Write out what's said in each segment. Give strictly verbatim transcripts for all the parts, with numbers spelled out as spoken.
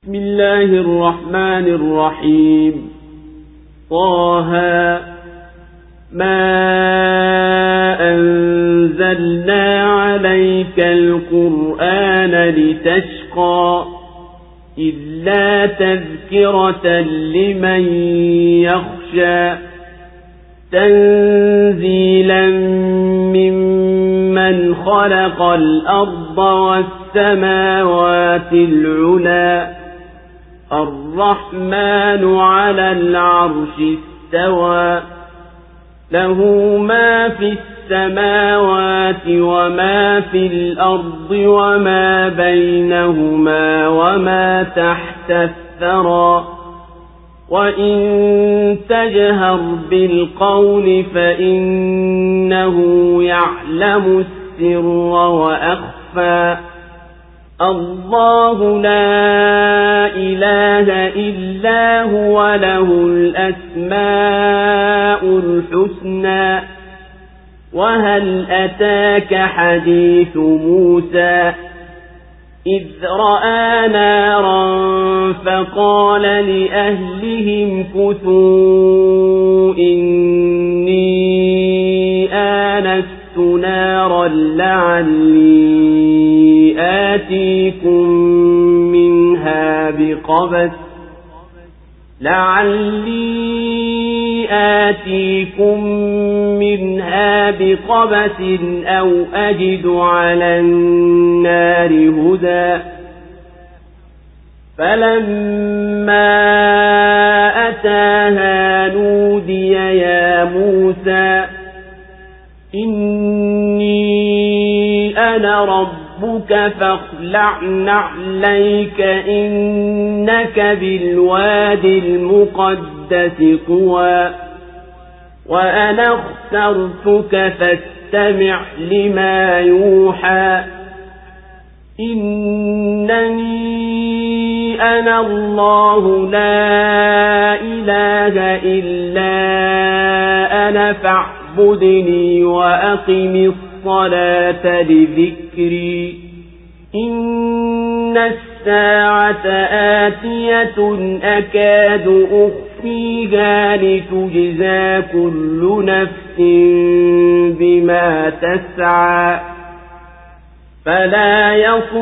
بسم الله الرحمن الرحيم. طه ما أنزلنا عليك القرآن لتشقى إلا تذكرة لمن يخشى تنزيلا ممن خلق الأرض والسماوات العلى الرحمن على العرش استوى له ما في السماوات وما في الأرض وما بينهما وما تحت الثرى وإن تجهر بالقول فإنه يعلم السر وأخفى الله لا إله إلا هو له الأسماء الحسنى وهل أتاك حديث موسى إذ رأى نارا فقال لأهلهم كثوا إني آنست نارا لعلي آتيكم منها بقبس لعلي آتيكم منها بقبس أو أجد على النار هدى فلما أتاها نودي يا موسى إني أنا ربك فاخلع نعليك إنك بالوادي المقدس طوى وأنا اخترتك فاستمع لما يوحى إنني أنا الله لا إله إلا أنا فاعبدني وأقم الصلاة لذكري إن الساعة آتية أكاد أخفيها لتجزى كل نفس بما تسعى فلا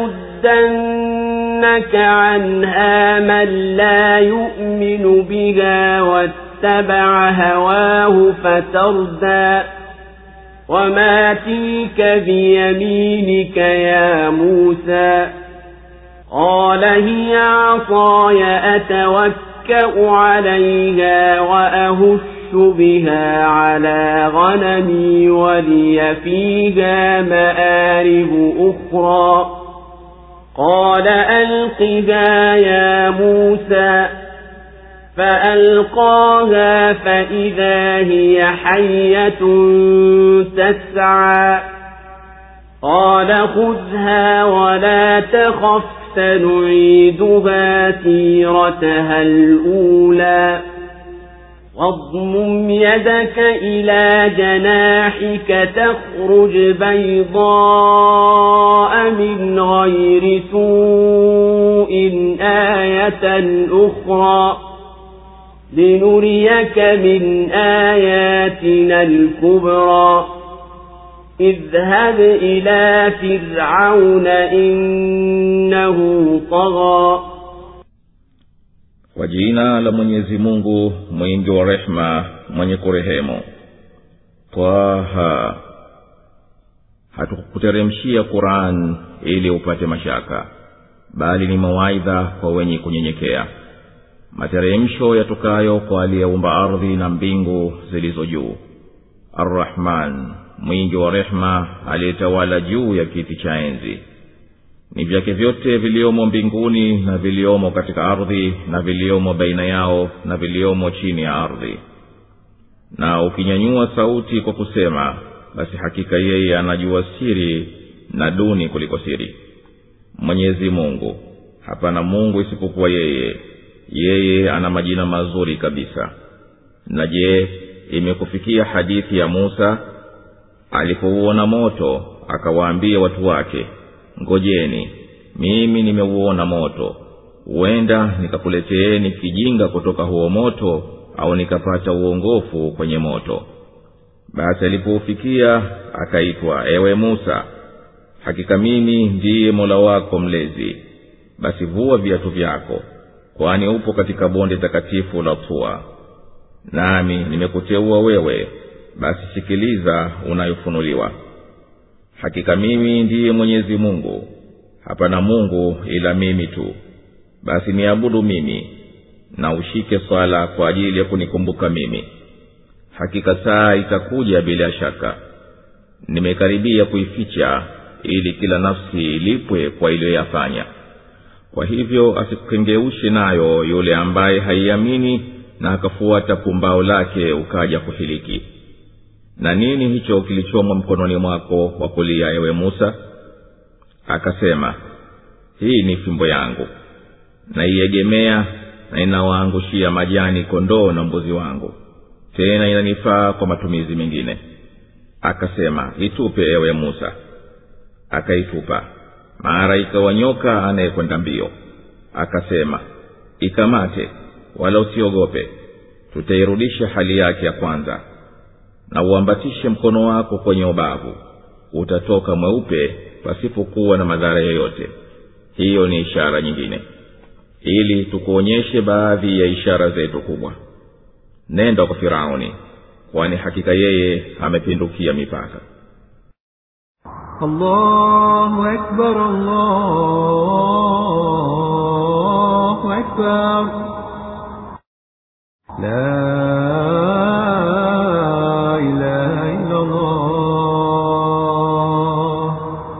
يصدنك عنها من لا يؤمن بها واتبع هواه فتردى وما تلك بيمينك يا موسى قال هي عصاي أتوكأ عليها وأهش بها على غنمي ولي فيها مآرب أخرى قال ألقها يا موسى فألقاها فإذا هي حية تسعى قال خذها ولا تخف سنعيدها سيرتها الأولى واضمم يدك إلى جناحك تخرج بيضاء من غير سوء آية أخرى لنريك من آياتنا الكبرى اذهب إلى فرعون إنه طغى. Kwa jina la Mwenyezi Mungu mwingi wa rehema mwenye kurehemu. Taha, hatukukuteremshia Qur'an ili upate mashaka, bali ni mawaidha kwa wenye kunyenyekea. Materemsho yatokayo kwa aliyeumba ardhi na mbingu zilizo juu. Ar-Rahman, mwingi wa rehema, aliyetawala juu ya kiti cha enzi. Ni vyake vyote viliomo mbinguni na viliomo katika ardhi na viliomo baina yao na viliomo chini ya ardhi. Na ukinyanyua sauti kwa kusema, basi hakika yeye anajua siri na duni kuliko siri. Mwenyezi Mungu, hapana Mungu isipokuwa yeye. Yeye ana majina mazuri kabisa. Na je, imekufikia hadithi ya Musa alipouona moto akawaambia watu wake, ngojeni, mimi nimeuona moto, huenda nikakuleteeni kijinga kutoka huo moto, au nikapata uongofu kwenye moto. Basi alipofikia akaitwa, ewe Musa, hakika mimi ndiye Mola wako mlezi. Basi vua viatu vyako, kwani upo katika bonde takatifu la Tua. Nami nimekuteua wewe, basi sikiliza unayofunuliwa. Hakika mimi ndiye Mwenyezi Mungu, hapana Mungu ila mimi tu. Basi niabudu mimi, na ushike swala kwa ajili ya kunikumbuka mimi. Hakika saa itakuja bila shaka, nimekaribia kuificha, ili kila nafsi ilipwe kwa iliyoyafanya. Kwa hivyo asikukengeushe nayo yule ambaye haiamini na akafuata pumbao lake ukaja kuhiliki. Na nini hicho kilichomwa mkononi mwako wa kulia, ewe Musa? Akasema, hii ni fimbo yangu, na iegemea na inawaangushia majani kondoo na mbuzi wangu, tena inanifaa kwa matumizi mengine. Akasema, itupe ewe Musa. Akaitupa, mara ikawa nyoka anayekwenda mbio. Akasema, ikamate wala usiogope, tutairudisha hali yake ya kwanza. Na uambatishe mkono wako kwenye ubavu, utatoka mweupe pasipokuwa na madhara yoyote. Hiyo ni ishara nyingine, ili tukuonyeshe baadhi ya ishara zetu kubwa. Nenda kwa Firauni, kwani hakika yeye amepindukia mipaka. Allahu Akbar, Allahu Akbar. La ilaha illa Allah.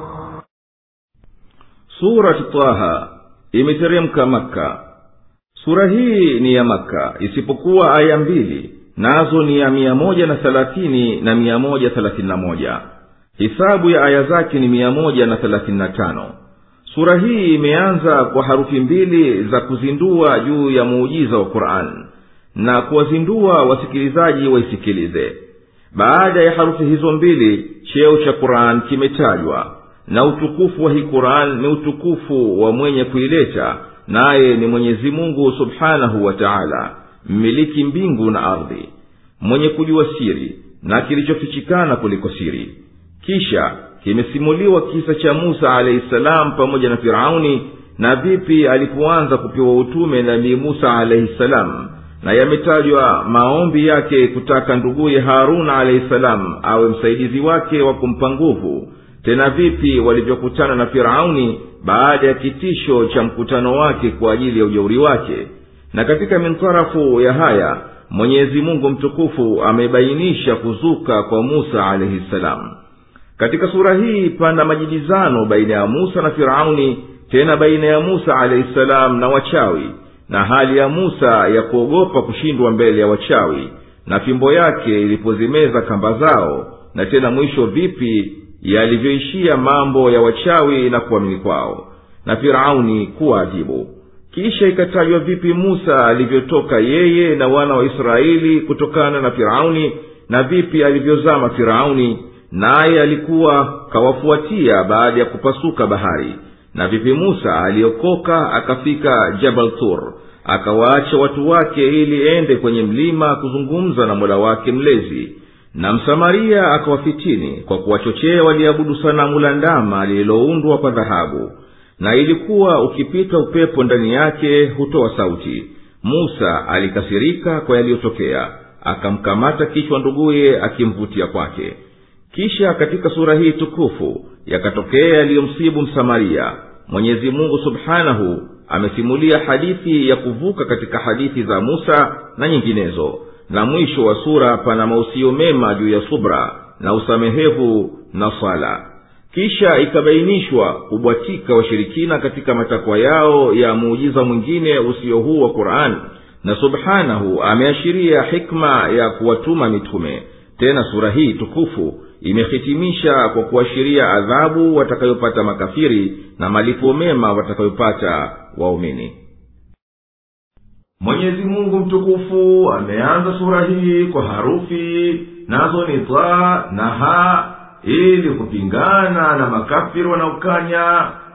Sura Taha imeteremka Makka. Sura hii ni ya Makka, isipokuwa aya mbili, nazo ni ya mia moja na thelathini na mia moja thelathini na moja. Hisabu ya aya zake ni mia moja na thelathini na tano. Sura hii imeanza kwa harufi mbili za kuzindua juu ya muujiza wa Qur'an, na kuwazindua wasikilizaji waisikilize. Baada ya harufi hizo mbili, cheo cha Qur'an kimetajwa, na utukufu wa hii Qur'an ni utukufu wa mwenye kuileta, naye ni Mwenyezi Mungu Subhanahu wa Ta'ala, mmiliki mbingu na ardhi, mwenye kujua siri na kilichofichikana kuliko siri. Kisha kimesimuliwa kisa cha Musa alayhi salam pamoja na Firauni, na vipi alipoanza kupewa utume Nabii Musa alayhi salam, na yametajwa maombi yake kutaka nduguye Harun alayhi salam awe msaidizi wake wa kumpa nguvu. Tena vipi walivyokutana na Firauni baada ya kitisho cha mkutano wake kwa ajili ya ujeuri wake. Na katika mintarafu ya haya, Mwenyezi Mungu mtukufu amebainisha kuzuka kwa Musa alayhi salam. Katika sura hii pana majibizano baina ya Musa na Firauni, tena baina ya Musa alayhi salam na wachawi, na hali ya Musa ya kuogopa kushindwa mbele ya wachawi, na fimbo yake ilipozimeza kamba zao, na tena mwisho vipi yalivyoishia mambo ya wachawi na kuamini kwao, na Firauni kuadhibu. Kisha ikatajwa vipi Musa alivyotoka yeye na wana wa Israeli kutokana na Firauni, na vipi alivyozama Firauni, naye alikuwa kawafuatia baada ya kupasuka bahari. Na vipi Musa aliokoka akafika Jabal Tur, akawaacha watu wake ili ende kwenye mlima kuzungumza na Mola wake mlezi. Na Msamaria akawafitini kwa kuwachochea waliabudu sanamu la ndama lililoundwa kwa dhahabu, na ilikuwa ukipita upepo ndani yake hutoa sauti. Musa alikasirika kwa yaliyotokea, akamkamata kichwa nduguye akimvutia kwake. Kisha katika sura hii tukufu yakatokea yaliyomsibu Msamaria. Mwenyezi Mungu Subhanahu amesimulia hadithi ya kuvuka katika hadithi za Musa na nyinginezo, na mwisho wa sura pana mausio mema juu ya subra na usamehevu na sala. Kisha ikabainishwa kubwatika washirikina katika matakwa yao ya muujiza mwingine usio huu wa Qur'an, na Subhanahu ameashiria hikma ya kuwatuma mitume. Tena sura hii tukufu imehitimisha kwa kuashiria adhabu watakayopata makafiri na malipo mema watakayopata waumini. Mwenyezi Mungu mtukufu ameanza sura hii kwa harufi, nazo ni ta na ha, ili kupingana na makafiri wanaokanya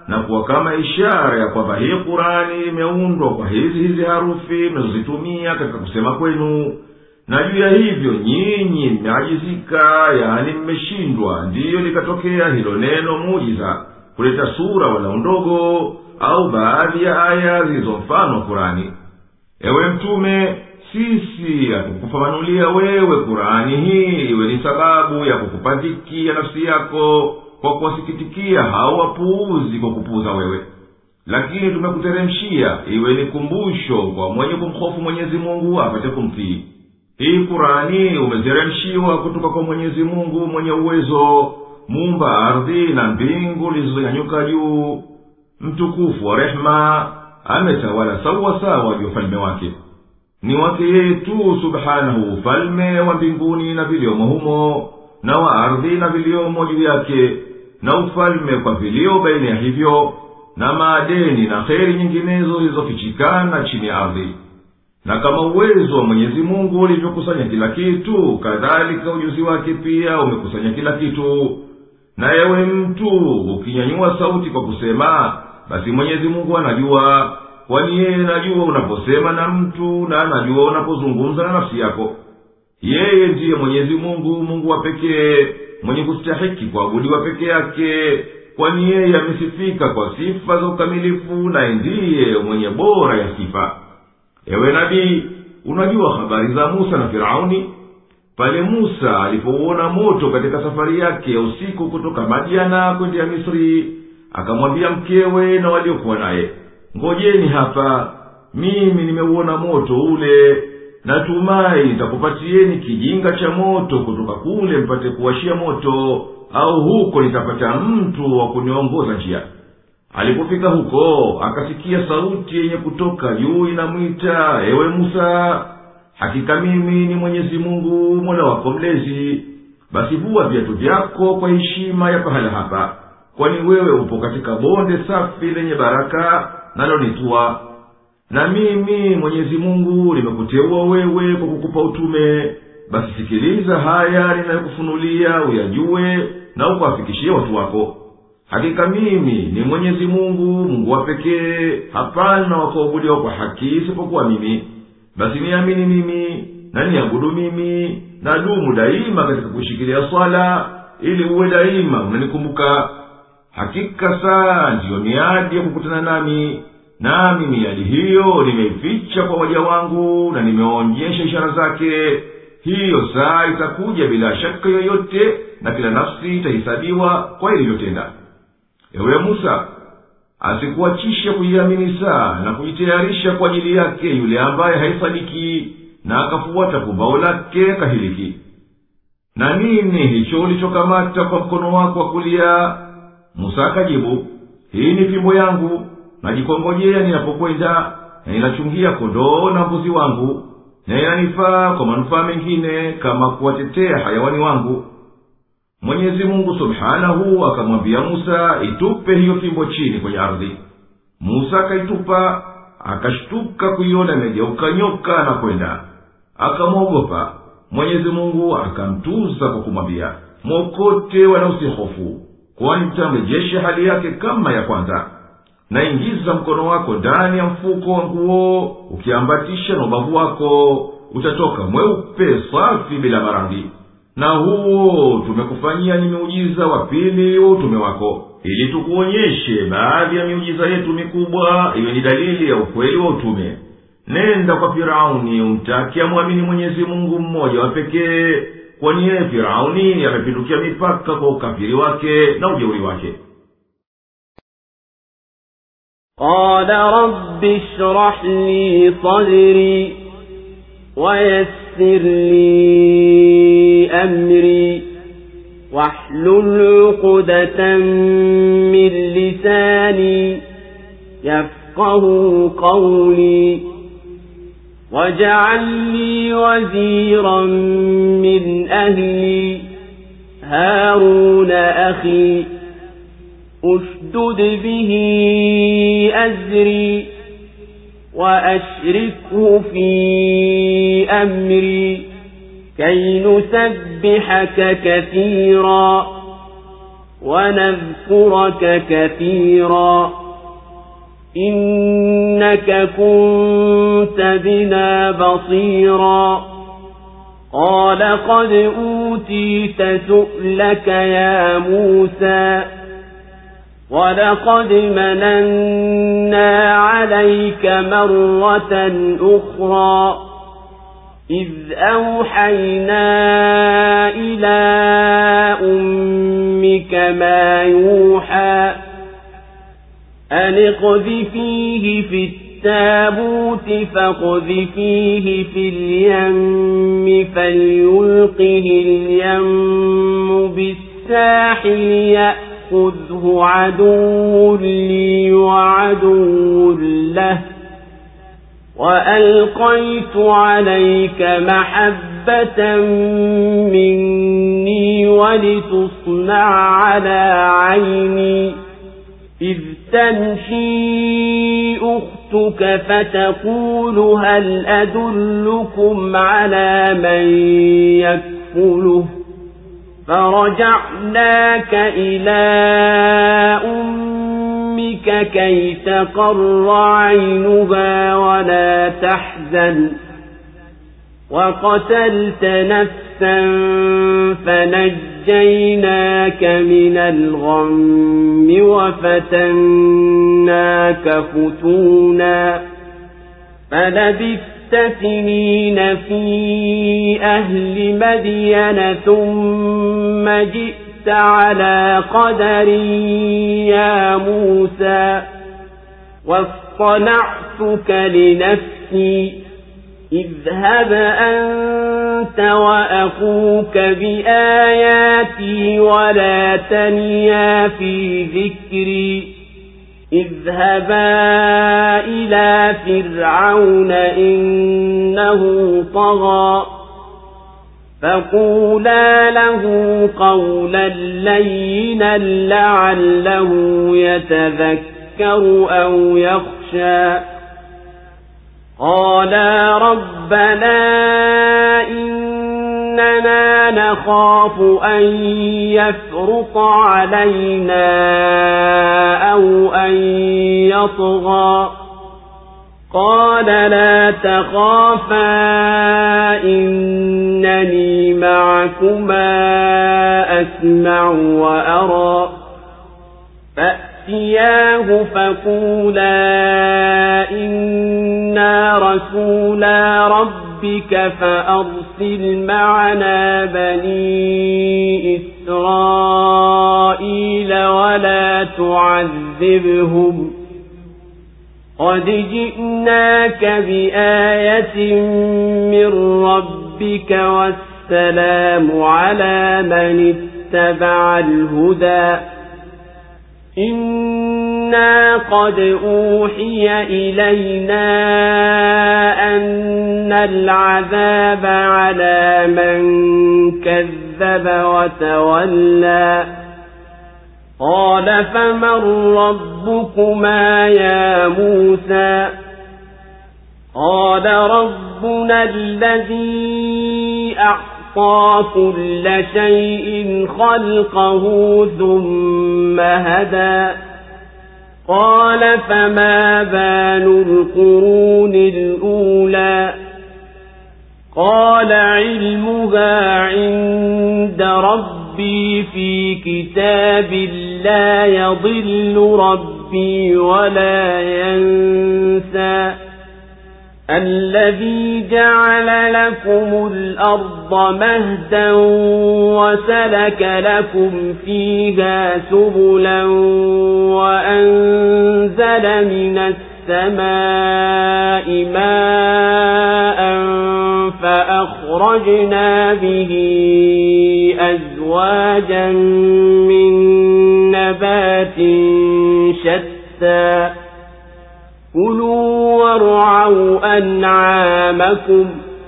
na kuwa kama ishara ya kwamba hii Qur'ani imeundwa kwa hizi hizi harufi mnazozitumia katika kusema kwenu. Na juu ya hivyo nyinyi mmeajizika, yaani mmeshindwa, ndiyo likatokea hilo neno muujiza kuleta sura wala ndogo au baadhi ya aya zilizo mfano Qur'ani. Ewe mtume, sisi hatukufafanulia wewe Qur'ani hii iwe ni sababu ya kukupa dhiki ya nafsi yako kwa kuwasikitikia hao wapuuzi kwa kupuuza wewe, lakini tumekuteremshia iwe ni kumbusho kwa mwenye kumhofu Mwenyezi Mungu apate kumtii. Hii Qur'ani umeteremshiwa kutoka kwa Mwenyezi Mungu mwenye uwezo, muumba ardhi na mbingu zilizonyanyuka juu, mtukufu wa rehema, ametawala sawa sawa juu ufalme wake. Ni wake yeye tu subhanahu ufalme wa mbinguni na viliomo humo, na wa ardhi na viliomo juu yake, na ufalme kwa vilio baina ya hivyo, na maadeni na kheri nyinginezo zilizofichikana chini ya ardhi. Na kama uwezo wa Mwenyezi Mungu ulivyokusanya kila kitu, kadhalika ujuzi wake pia umekusanya kila kitu. Na ewe mtu, ukinyanyua sauti kwa kusema, basi Mwenyezi Mungu anajua, kwani yeye anajua unaposema na mtu, na anajua unapozungumza na nafsi yako. Yeye ndiye Mwenyezi Mungu, Mungu wa pekee, mwenye kustahiki kuabudiwa peke yake, kwani yeye amesifika kwa sifa za ukamilifu, na ndiye mwenye bora ya sifa. Ewe nabii, unajua habari za Musa na Firauni? Pale Musa alipouona moto katika safari yake ya usiku kutoka Madiana kwenda Misri, akamwambia mkewe na waliokuwa naye, ngojeni hapa, mimi nimeuona moto ule, natumai nitakupatieni kijinga cha moto kutoka kule mpate kuwashia moto, au huko nitapata mtu wa kuniongoza njia. Alipofika huko, akasikia sauti yenye kutoka juu inamwita, ewe Musa, hakika mimi ni Mwenyezi Mungu Mola wako mlezi, basi vua viatu vyako kwa heshima ya pahala hapa, kwani wewe upo katika bonde safi lenye baraka nalo ni Tuwa. Na mimi Mwenyezi Mungu nimekuteua wewe kwa kukupa utume, basi sikiliza haya ninayokufunulia uyajue na ukawafikishie watu wako. Hakika mimi ni Mwenyezi Mungu, Mungu wa pekee, hapana wa kuabudiwa kwa haki isipokuwa mimi. Basi niamini mimi na niabudu mimi, na dumu daima katika kushikilia swala, ili uwe daima unanikumbuka. Hakika saa ndiyo miadi ya kukutana nami, nami miadi hiyo nimeificha kwa waja wangu na nimeonyesha ishara zake. Hiyo saa itakuja bila shaka yoyote, na kila nafsi itahesabiwa kwa ilivyotenda. Ewe Musa, asikuachisha kuiamini saa na kujitayarisha kwa ajili yake yule ambaye haisadiki na akafuata pumbao lake kahiliki. Na nini hicho ulichokamata kwa mkono wako wa kulia? Musa akajibu, hii ni fimbo yangu, najikongojea ninapokwenda, na ninachungia kondoo na mbuzi wangu, na inanifaa kwa manufaa mengine kama kuwatetea hayawani wangu. Mwenyezi Mungu subhanahu akamwambia Musa, itupe hiyo fimbo chini kwenye ardhi. Musa akaitupa, akashtuka kuiona imegeuka nyoka na kwenda. Akamwogopa. Mwenyezi Mungu akamtuza kwa kumwambia, mwokote wala usihofu, kwani mtamrejesha hali yake kama ya kwanza. Na ingiza mkono wako ndani ya mfuko wa nguo, ukiambatisha na ubavu wako, utatoka mweupe safi bila marangi. Na huo tumekufanyia ni miujiza wa pili wa utume wako, ili tukuonyeshe baadhi ya miujiza yetu mikubwa, iwe ni dalili ya ukweli wa utume. Nenda kwa Firauni umtaki amwamini Mwenyezi Mungu mmoja wa pekee, kwani yeye Firauni amepindukia mipaka kwa ukafiri wake na ujeuri wake. Qala rabbi shrah li sadri wa yassir li amri wahlul uqdatan min lisani yafqahu qawli waj'al li waziran min ahli Haruna akhi اشدد به أزري وأشركه في أمري كي نسبحك كثيرا ونذكرك كثيرا إنك كنت بنا بصيرا قال قد أوتيت سؤلك يا موسى ولقد مننا عليك مرة أخرى إذ أوحينا إلى أمك ما يوحى أن اقذفيه في التابوت فاقذفيه في اليم فليلقه اليم بالساحل يأخذه عدو لي وعدو له وألقيت عليك محبة مني ولتصنع على عيني إذ تمشي أختك فتقول هل أدلكم على من يكفله فرجعناك إلى أمك كي تقر عينها ولا تحزن وقتلت نفسا فنجيناك من الغم وفتناك فتونا فلبثت سنين في أهل مدين ثم جئت على قدر يا موسى واصطنعتك لنفسي اذهب أنت وأخوك بآياتي ولا تنيا في ذكري اذهبا إلى فرعون إنه طغى فقولا له قولا لينا لعله يتذكر أو يخشى قالا ربنا إننا نخاف أن يفرط علينا أو أن يطغى قال لا تخافا إنني معكما أسمع وأرى فأتياه فقولا إنا رسولا ربك فأرسل معنا بني إسرائيل ولا تعذبهم قد جئناك بآية من ربك والسلام على من اتبع الهدى إنا قد أوحي إلينا أن العذاب على من كذب وتولى قال فمن ربكما يا موسى قال ربنا الذي أعطى كل شيء خلقه ثم هدى قال فما بال القرون الأولى قال علمها عند ربي في كتاب لا يضل ربي ولا ينسى الذي جعل لكم الأرض مهدا وسلك لكم فيها سبلا وأنزل من السماء ماء فأخرجنا به أزواجا من نبات شتى كلوا وارعوا أنعامكم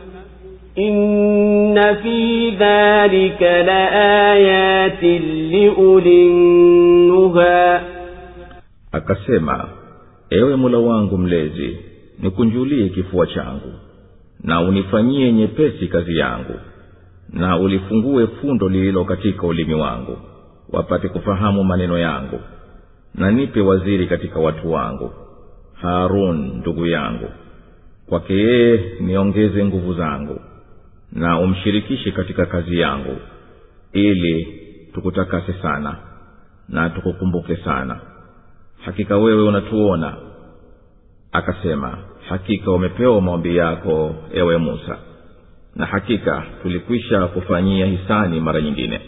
إن في ذلك لآيات لأولي النهى. Akasema, ewe Mola wangu mlezi, nikunjulie kifua changu na unifanyie nyepesi kazi yangu na ulifungue fundo lililo katika ulimi wangu wapate kufahamu maneno yangu, na nipe waziri katika watu wangu, Harun ndugu yangu. Kwake yeye niongeze nguvu zangu, na umshirikishe katika kazi yangu, ili tukutakase sana na tukukumbuke sana. Hakika wewe unatuona. Akasema, hakika umepewa maombi yako ewe Musa, na hakika tulikwisha kufanyia hisani mara nyingine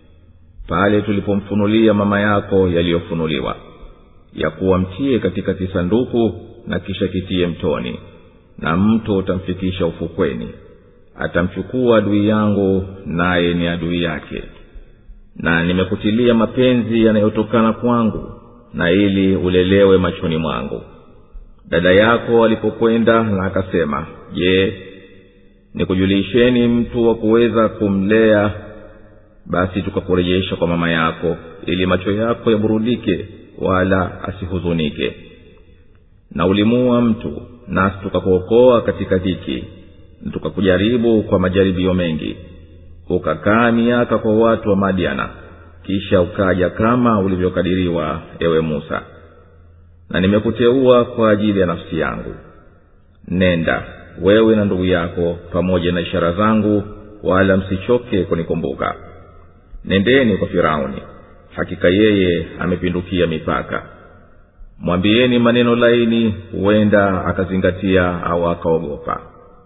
pale tulipomfunulia mama yako yaliyofunuliwa, ya kuwa mtie katika kisanduku na kisha kitie mtoni, na mto utamfikisha ufukweni. Atamchukua adui yangu, naye ni adui yake. Na nimekutilia mapenzi yanayotokana kwangu, na ili ulelewe machoni mwangu. Dada yako alipokwenda na akasema, je, nikujulisheni mtu wa kuweza kumlea? Basi tukakurejesha kwa mama yako, ili macho yako yaburudike wala asihuzunike. Na ulimua mtu, nasi tukakuokoa katika dhiki, na tukakujaribu kwa majaribio mengi. Ukakaa miaka kwa watu wa Madiana, kisha ukaja kama ulivyokadiriwa ewe Musa. Na nimekuteua kwa ajili ya nafsi yangu. Nenda wewe na ndugu yako pamoja na ishara zangu, wala msichoke kunikumbuka. Nendeni kwa Firauni, hakika yeye amepindukia mipaka. Mwambieni maneno laini, huenda akazingatia au akaogopa.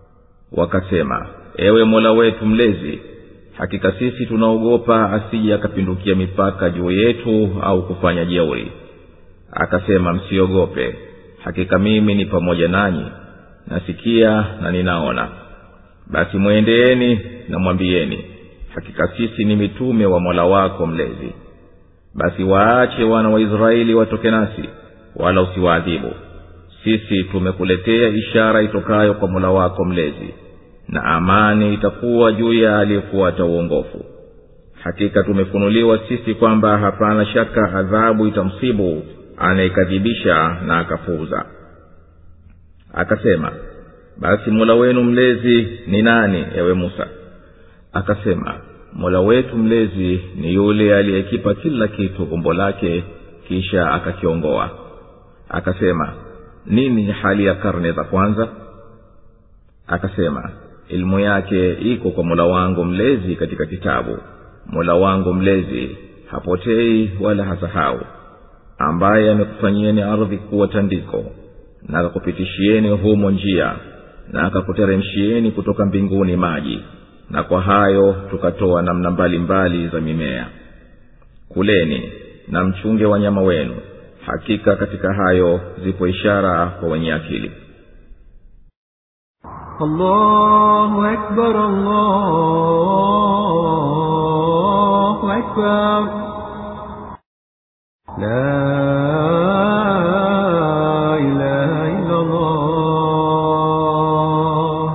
Wakasema, ewe Mola wetu mlezi, hakika sisi tunaogopa asije akapindukia mipaka juu yetu au kufanya jeuri. Akasema, msiogope, hakika mimi ni pamoja nanyi, nasikia na ninaona. Basi muendeeni na mwambieni, hakika sisi ni mitume wa Mola wako mlezi. Basi waache wana wa Israeli watoke nasi, wala usiwaadhibu. Sisi tumekuletea ishara itokayo kwa Mola wako mlezi, na amani itakuwa juu ya aliyefuata uongofu. Hakika tumefunuliwa sisi kwamba hapana shaka adhabu itamsibu anayekadhibisha na akafuza. Akasema, basi Mola wenu mlezi ni nani ewe Musa? Akasema, Mola wetu mlezi ni yule aliyekipa kila kitu umbo lake, kisha akakiongoa. Akasema, nini hali ya karne za kwanza? Akasema, ilmu yake iko kwa Mola wangu mlezi katika kitabu. Mola wangu mlezi hapotei wala hasahau, ambaye amekufanyieni ardhi kuwa tandiko, na akakupitishieni humo njia, na akakuteremshieni kutoka mbinguni maji, na kwa hayo tukatoa namna mbalimbali za mimea. Kuleni na mchunge wanyama wenu, hakika katika hayo zipo ishara kwa wenye akili. Allahu Akbar, Allahu Akbar. La ilaha illa Allah.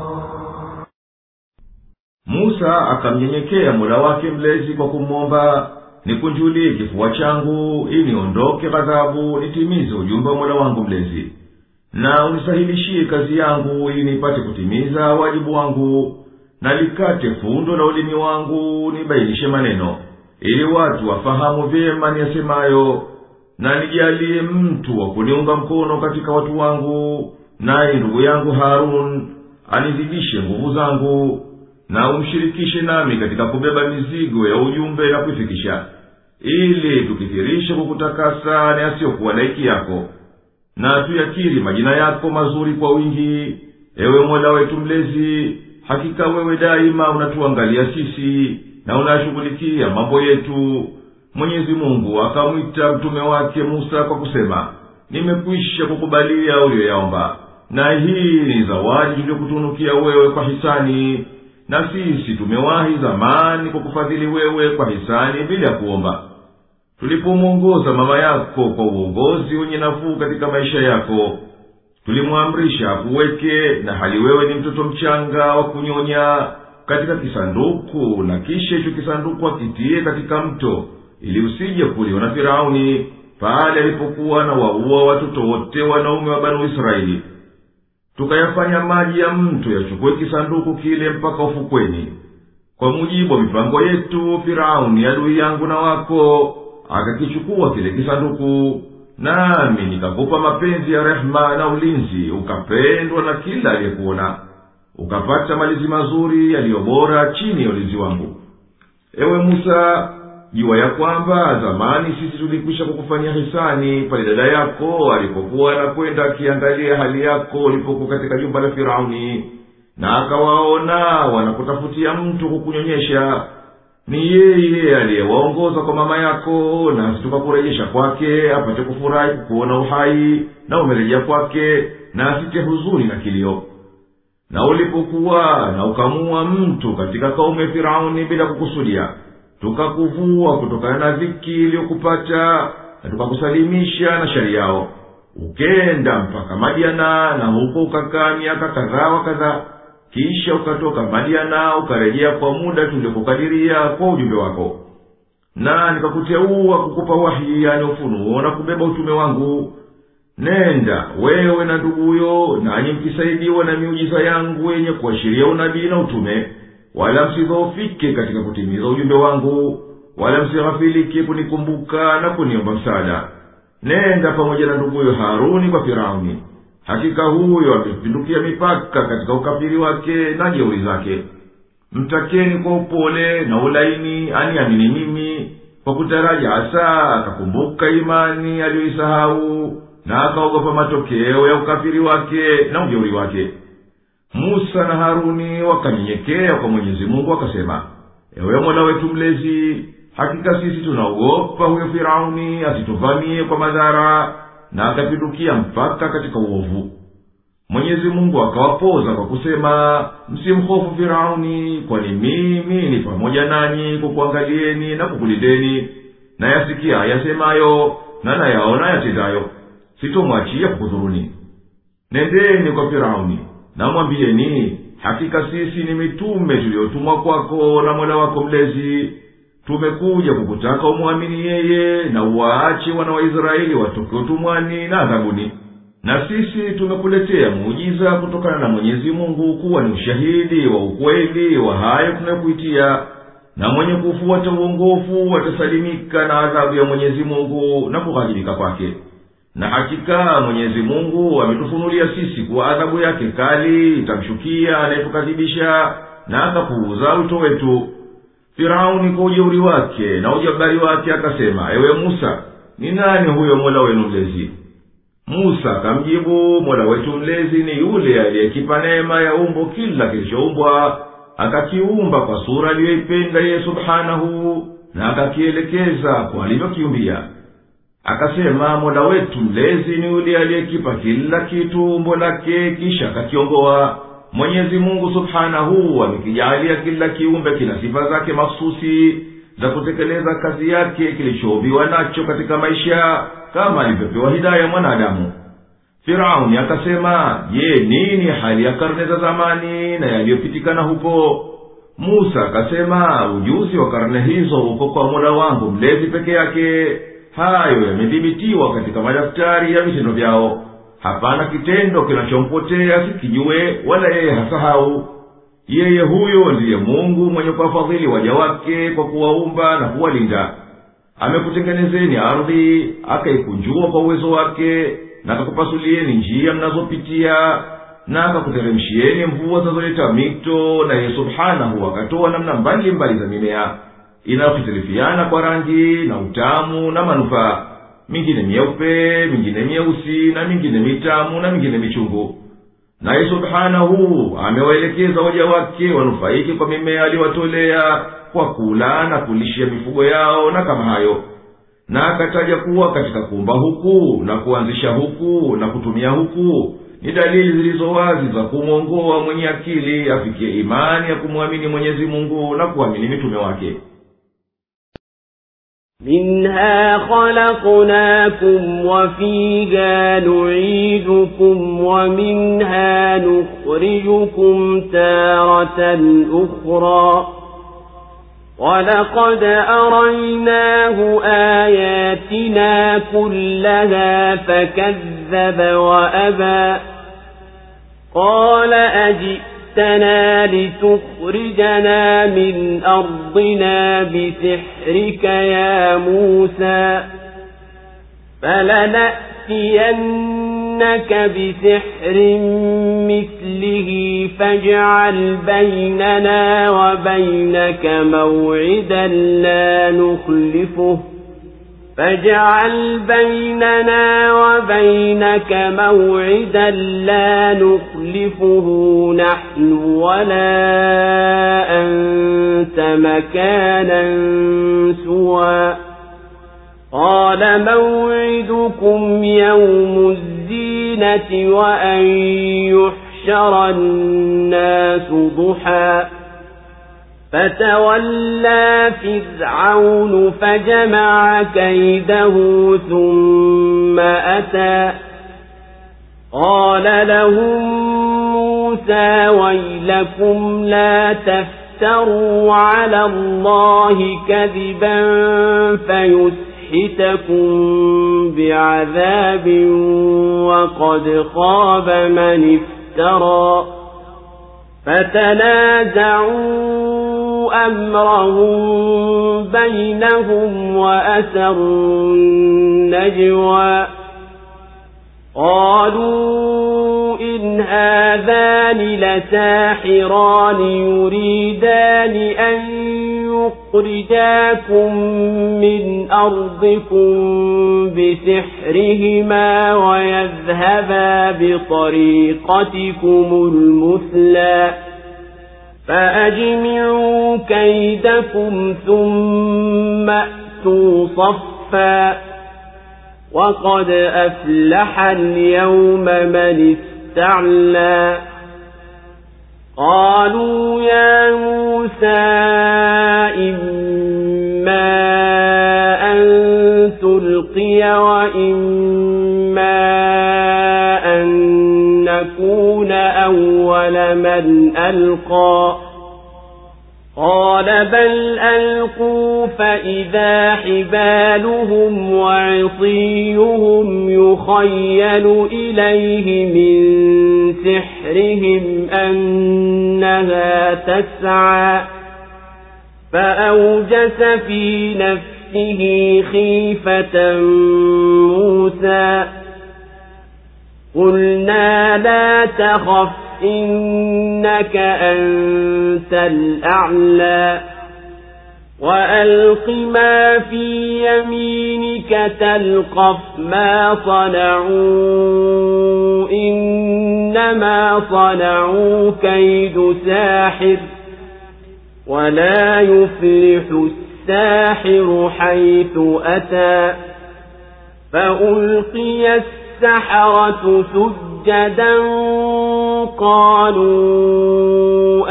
Musa akamnyenyekea Mola wake mlezi kwa kumwomba, nikunjulie kifua changu ili niondoke ghadhabu, nitimize ujumbe wa Mola wangu mlezi, na unisahilishie kazi yangu ili nipate kutimiza wajibu wangu, na likate fundo la ulimi wangu nibainishe maneno, ili watu wafahamu vyema niyasemayo, na nijalie mtu wa kuniunga mkono katika watu wangu, naye ndugu yangu Harun anizidishe nguvu zangu, na umshirikishe nami katika kubeba mizigo ya ujumbe na kuifikisha, ili tukithirishe kukutakasa na yasiyokuwa laiki yako, na tuyakiri majina yako mazuri kwa wingi. Ewe Mola wetu mlezi, hakika wewe daima unatuangalia sisi na unashughulikia mambo yetu. Mwenyezi Mungu akamwita mtume wake Musa kwa kusema, nimekwisha kukubalia uliyoyaomba, na hii ni zawadi tuliyokutunukia wewe kwa hisani, na sisi tumewahi zamani kukufadhili wewe kwa hisani bila ya kuomba. Tulipomwongoza mama yako kwa uongozi wenye nafuu katika maisha yako, tulimuamrisha akuweke na hali wewe ni mtoto mchanga wa kunyonya katika kisanduku, na kisha hicho kisanduku akitie katika mto, ili usije kuliwa na Firauni pale alipokuwa na waua watoto wote wanaume wa Banu Israeli. Tukayafanya maji ya mto yachukue kisanduku kile mpaka ufukweni. kwa mujibu wa mipango yetu, Firauni adui yangu na wako akakichukua kile kisanduku, nami nikakupa mapenzi ya rehema na ulinzi, ukapendwa na kila aliyekuona, ukapata malizi mazuri yaliyo bora chini ya ulinzi wangu. Ewe Musa, jua ya kwamba zamani sisi tulikwisha kukufanyia hisani pale dada yako alipokuwa anakwenda akiangalia hali yako ulipokuwa katika jumba la Firauni, na akawaona wanakutafutia mtu kukunyonyesha. Ni yeye aliyewaongoza kwa mama yako, na tukakurejesha kwake apate kufurahi kukuona uhai na umerejea kwake, na asite huzuni na kilio. Na ulipokuwa na ukamua mtu katika kaumu ya Firauni bila kukusudia, tukakuvua kutokana na dhiki iliyokupata, na tukakusalimisha na shari yao, ukenda mpaka Madiana, na huko ukakaa miaka kadhaa wa kadhaa. Kisha ukatoka Madiana ukarejea kwa muda tuliokukadiria kwa ujumbe wako, na nikakuteua kukupa wahi, yani ufunuo, na kubeba utume wangu. Nenda wewe na nduguyo, nanyi mkisaidiwa na miujiza yangu yenye kuashiria unabii na utume, wala msidhoofike katika kutimiza ujumbe wangu, wala msighafilike kunikumbuka na kuniomba msaada. Nenda pamoja na nduguyo Haruni kwa Firauni. Hakika huyo amepindukia mipaka katika ukafiri wake na jeuri zake. Mtakeni kwa upole na ulaini aniamini mimi, kwa kutaraja hasa akakumbuka imani aliyoisahau, na akaogopa matokeo ya ukafiri wake na ujeuri wake. Musa na Haruni wakanyenyekea kwa Mwenyezi Mungu wakasema, ewe Mola wetu mlezi, hakika sisi tunaogopa huyo Firauni asituvamie kwa madhara na akapindukia mpaka katika uovu. Mwenyezi Mungu akawapoza kwa kusema, msimhofu Firauni, kwani mimi ni pamoja nanyi kukuangalieni na kukulindeni, na yasikia yasemayo na nayaona yatendayo, sitomwachia kukudhuruni. Nendeni kwa Firauni na mwambieni, hakika sisi ni mitume tuliotumwa kwako na Mola wako mlezi. Tumekuja kukutaka umwamini yeye, na uwaache wana wa Israeli watoke utumwani na adhabuni. Na sisi tumekuletea muujiza kutokana na Mwenyezi Mungu kuwa ni ushahidi wa ukweli wa hayo tunayokuitia, na mwenye kufuata uongofu watasalimika na adhabu ya Mwenyezi Mungu na kughadhibika kwake. Na hakika Mwenyezi Mungu ametufunulia sisi kuwa adhabu yake kali itamshukia anayetukadhibisha na akapuuza wito wetu. Firauni kwa ujeuri wake na ujabari wake akasema, ewe Musa, ni nani huyo Mola wenu mlezi? Musa akamjibu, Mola wetu mlezi ni yule aliyekipa neema ya umbo kila kilichoumbwa, akakiumba kwa sura aliyoipenda yeye subhanahu, na akakielekeza kwa alivyokiumbia. Akasema, Mola wetu mlezi ni yule aliyekipa kila kitu umbo lake kisha akakiongoa. Mwenyezi Mungu subhanahu amekijalia kila kiumbe kina sifa zake mahsusi za kutekeleza kazi yake kilichoumbiwa nacho katika maisha, kama alivyopewa hidayah mwanadamu. Firauni akasema, je, nini hali ya karne za zamani na yaliyopitikana huko? Musa akasema, ujuzi wa karne hizo uko kwa Mola wangu mlezi peke yake. Hayo yamedhibitiwa katika madaftari ya vitendo vyao. Hapana kitendo kinachompotea sikijue, wala yeye hasahau. Yeye huyo ndiye Mungu mwenye kuwafadhili waja wake kwa kuwaumba na kuwalinda. Amekutengenezeni ardhi, akaikunjua kwa uwezo wake, na akakupasulieni njia mnazopitia, na akakuteremshieni mvua zinazoleta mito, na yeye subhanahu akatoa namna mbali mbali za mimea inayofitilifiana kwa rangi na utamu na manufaa, mingine mieupe, mingine mieusi, na mingine mitamu na mingine michungu. Naye subhanahu amewaelekeza waja wake wanufaike kwa mimea aliyowatolea kwa kula na kulishia mifugo yao na kama hayo. Na akataja kuwa katika kuumba huku na kuanzisha huku na kutumia huku ni dalili zilizo wazi za kumwongoa mwenye akili afikie imani ya kumwamini Mwenyezi Mungu na kuamini mitume wake. منها خلقناكم وفيها نعيدكم ومنها نخرجكم تارة أخرى ولقد أريناه آياتنا كلها فكذب وأبى قال أجئ جئتنا لتخرجنا من أرضنا بسحرك يا موسى فلنأتينك بسحر مثله فاجعل بيننا وبينك موعدا لا نخلفه فاجعل بيننا وبينك موعدا لا نخلفه نحن ولا أنت مكانا سوى قال موعدكم يوم الزينة وأن يحشر الناس ضحى فتولى فرعون فجمع كيده ثم أتى قال لهم موسى ويلكم لا تفتروا على الله كذبا فيسحتكم بعذاب وقد خاب من افترى فتنازعوا أمرهم بينهم وأسروا النجوى قالوا إن هذان لساحران يريدان أن يخرجاكم من أرضكم بسحرهما ويذهبا بطريقتكم المثلى فأجمعوا كيدكم ثم أتوا صفا وقد أفلح اليوم من استعلى قالوا يا موسى إما أن تلقي وإما أن نكون أول من ألقى قال بل ألقوا فإذا حبالهم وعصيهم يخيل إليه من سحرهم أنها تسعى فأوجس في نفسه خيفة موسى قلنا لا تخف إنك أنت الأعلى وألق ما في يمينك تلقف ما صنعوا إنما صنعوا كيد ساحر ولا يفلح الساحر حيث أتى فألقي السحرة سجدا قالوا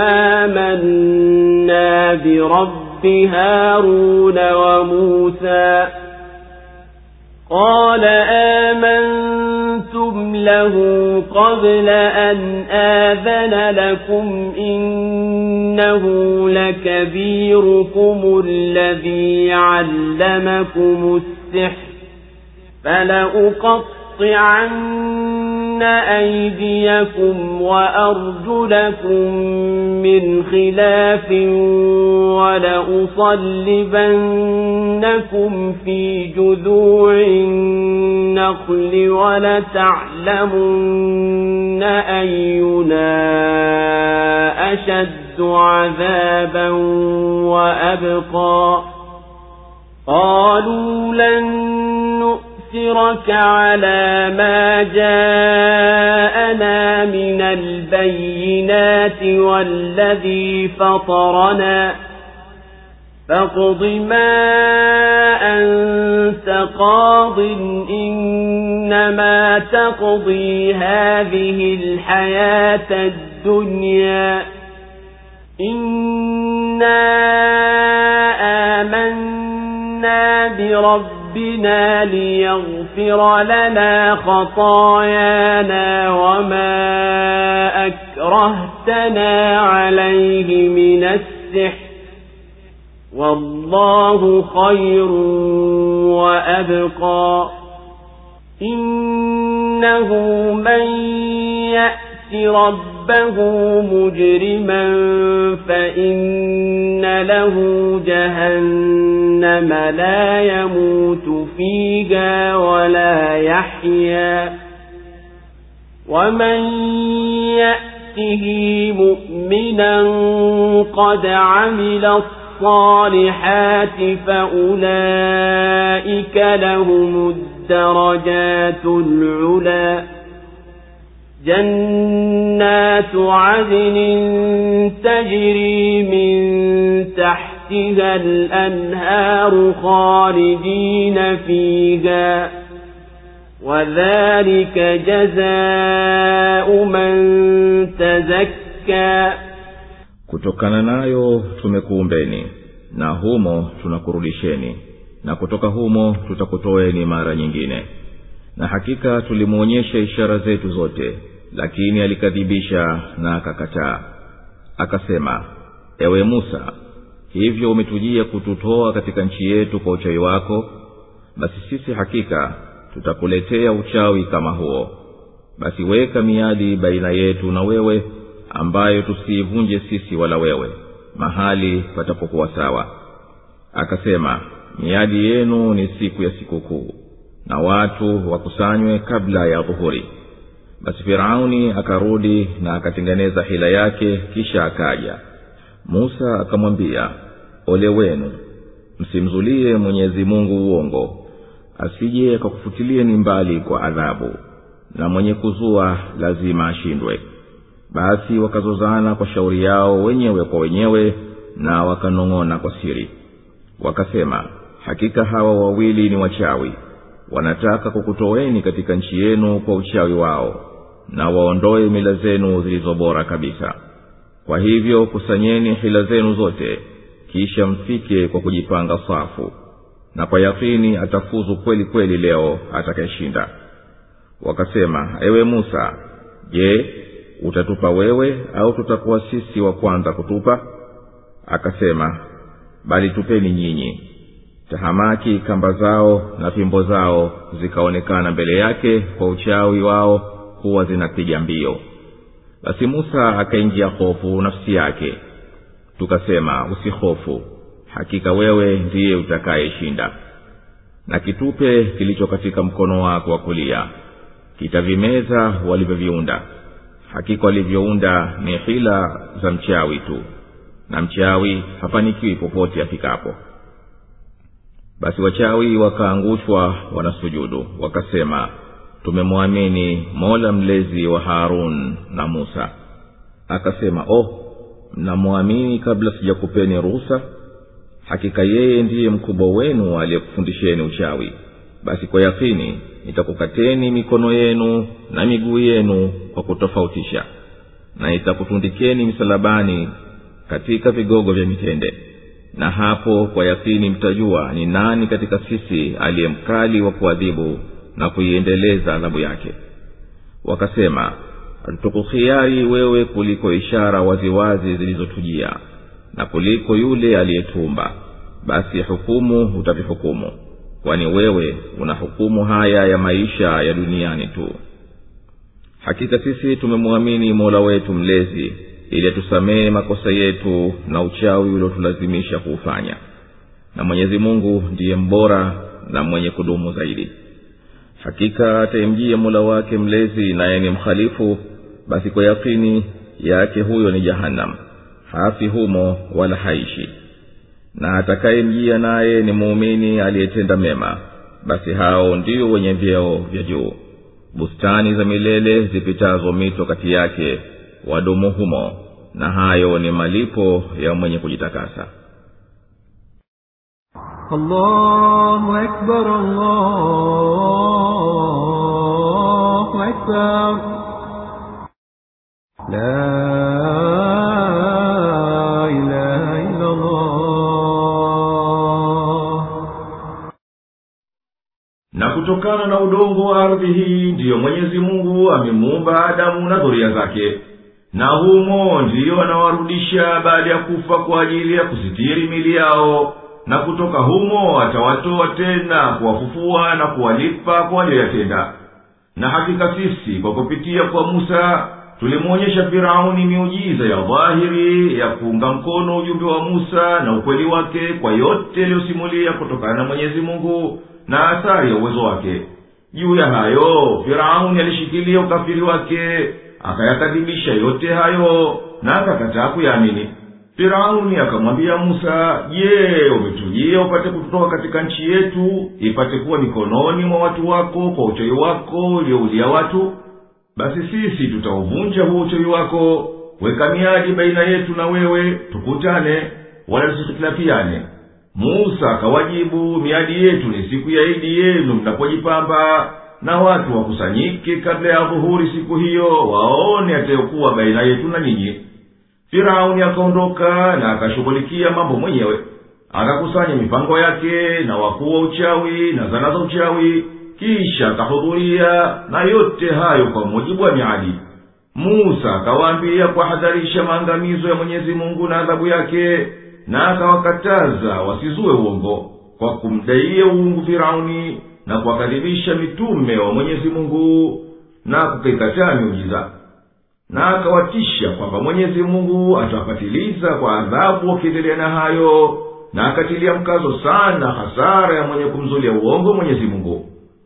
آمنا برب هارون وموسى قال آمنتم له قبل أن آذن لكم إنه لكبيركم الذي علمكم السحر فلأقطعن أيديكم وأرجلكم من خلاف ولأصلبنكم في جذوع النخل ولتعلمن أينا أشد عذابا وأبقى قالوا لن نؤثرك على ما جاءنا من البينات والذي فطرنا فاقض ما أنت قاض إنما تقضي هذه الحياة الدنيا إنا آمنا بربنا ليغفر لنا خطايانا وما أكرهتنا عليه من السحر والله خير وأبقى إنه من يأت ربه مجرما فإن له جهنم لا يموت فيها ولا يحيا ومن يأته مؤمنا قد عمل الصالحات فأولئك لهم الدرجات العلى جنات عدن تجري من تحتها الأنهار خالدين فيها وذلك جزاء من تزكى. Kutokana nayo tumekuumbeni na humo tunakurudisheni na kutoka humo tutakutoeni mara nyingine. Na hakika tulimuonyesha ishara zetu zote, lakini alikadhibisha na akakataa. Akasema, ewe Musa, hivyo umetujia kututoa katika nchi yetu kwa uchawi wako? Basi sisi hakika tutakuletea uchawi kama huo. Basi weka miadi baina yetu na wewe, ambayo tusiivunje sisi wala wewe, mahali patapokuwa sawa. Akasema, miadi yenu ni siku ya sikukuu, na watu wakusanywe kabla ya dhuhuri. Basi Firauni akarudi na akatengeneza hila yake, kisha akaja. Musa akamwambia, ole wenu, msimzulie Mwenyezi Mungu uongo, asije akakufutilie ni mbali kwa adhabu, na mwenye kuzua lazima ashindwe. Basi wakazozana kwa shauri yao wenyewe kwa wenyewe, na wakanong'ona kwa siri. Wakasema, hakika hawa wawili ni wachawi, wanataka kukutoeni katika nchi yenu kwa uchawi wao, na waondoe mila zenu zilizobora kabisa. Kwa hivyo kusanyeni hila zenu zote, kisha mfike kwa kujipanga safu, na kwa yakini atafuzu kweli kweli leo atakayeshinda. Wakasema, ewe Musa, je, utatupa wewe au tutakuwa sisi wa kwanza kutupa? Akasema, bali tupeni nyinyi. Tahamaki kamba zao na fimbo zao zikaonekana mbele yake kwa uchawi wao kuwa zinapiga mbio. Basi Musa akaingia hofu nafsi yake. Tukasema, usihofu, hakika wewe ndiye utakayeshinda. Na kitupe kilicho katika mkono wako wa kulia, kitavimeza walivyoviunda. Hakika walivyounda ni hila za mchawi tu, na mchawi hafanikiwi popote afikapo. Basi wachawi wakaangushwa wanasujudu, wakasema, tumemwamini Mola mlezi wa Harun na Musa. Akasema, oh, mnamwamini kabla sijakupeni ruhusa? Hakika yeye ndiye mkubwa wenu aliyekufundisheni uchawi. Basi kwa yakini nitakukateni mikono yenu na miguu yenu kwa kutofautisha, na nitakutundikeni misalabani katika vigogo vya mitende. Na hapo kwa yakini mtajua ni nani katika sisi aliyemkali wa kuadhibu na kuiendeleza adhabu yake. Wakasema, hatutukukhiari wewe kuliko ishara waziwazi zilizotujia, na kuliko yule aliyetumba. Basi hukumu utavihukumu, kwani wewe unahukumu haya ya maisha ya duniani tu. Hakika sisi tumemwamini Mola wetu mlezi, ili atusamehe makosa yetu na uchawi uliotulazimisha kuufanya. Na Mwenyezi Mungu ndiye mbora na mwenye kudumu zaidi. Hakika atamjia Mola wake mlezi naye ni mkhalifu, basi kwa yakini yake huyo ni Jahannam, hafi humo wala haishi. Na atakayemjia naye ni muumini aliyetenda mema, basi hao ndio wenye vyeo vya juu, bustani za milele zipitazo mito kati yake, wadumu humo, na hayo ni malipo ya mwenye kujitakasa. Allahu Akbar, Allahu Akbar. La ilaha illa Allah. Na kutokana na udongo wa ardhi hii ndiyo Mwenyezi Mungu amemuumba Adamu na dhuria zake, na humo ndiyo anawarudisha baada ya kufa kwa ajili ya kusitiri mili yao, na kutoka humo atawatoa tena kuwafufua na kuwalipa kwa waliyotenda. Na hakika sisi kwa kupitia kwa Musa tulimwonyesha Firauni miujiza ya dhahiri ya kuunga mkono ujumbe wa Musa na ukweli wake kwa yote yaliyosimulia kutokana na Mwenyezi Mungu na athari ya uwezo wake. Juu ya hayo Firauni alishikilia ukafiri wake, akayakadhibisha yote hayo na akakataa kuyaamini. Firauni akamwambia Musa, je, umetujia upate kututoka katika nchi yetu ipate kuwa mikononi mwa watu wako kwa uchawi wako ulioulia watu? Basi sisi tutauvunja huo uchawi wako. Weka miadi baina yetu na wewe, tukutane wala tusitilafiane. Musa akawajibu, miadi yetu ni siku ya Idi yenu mnapojipamba, na watu wakusanyike kabla ya dhuhuri siku hiyo, waone atayokuwa baina yetu na ninyi. Firauni akaondoka na akashughulikia mambo mwenyewe. Akakusanya mipango yake na wakuu wa uchawi na zana za uchawi, kisha akahudhuria, na yote hayo kwa mujibu wa miadi. Musa akawaambia kuhadharisha maangamizo ya Mwenyezi Mungu na adhabu yake, na akawakataza wasizue uongo kwa kumdaia uungu Firauni na kuwakadhibisha mitume wa Mwenyezi Mungu na kukaikataa miujiza. Na akawatisha kwamba Mwenyezi Mungu atawapatiliza kwa adhabu wakiendelea na hayo, na akatilia mkazo sana hasara ya mwenye kumzulia uongo Mwenyezi Mungu.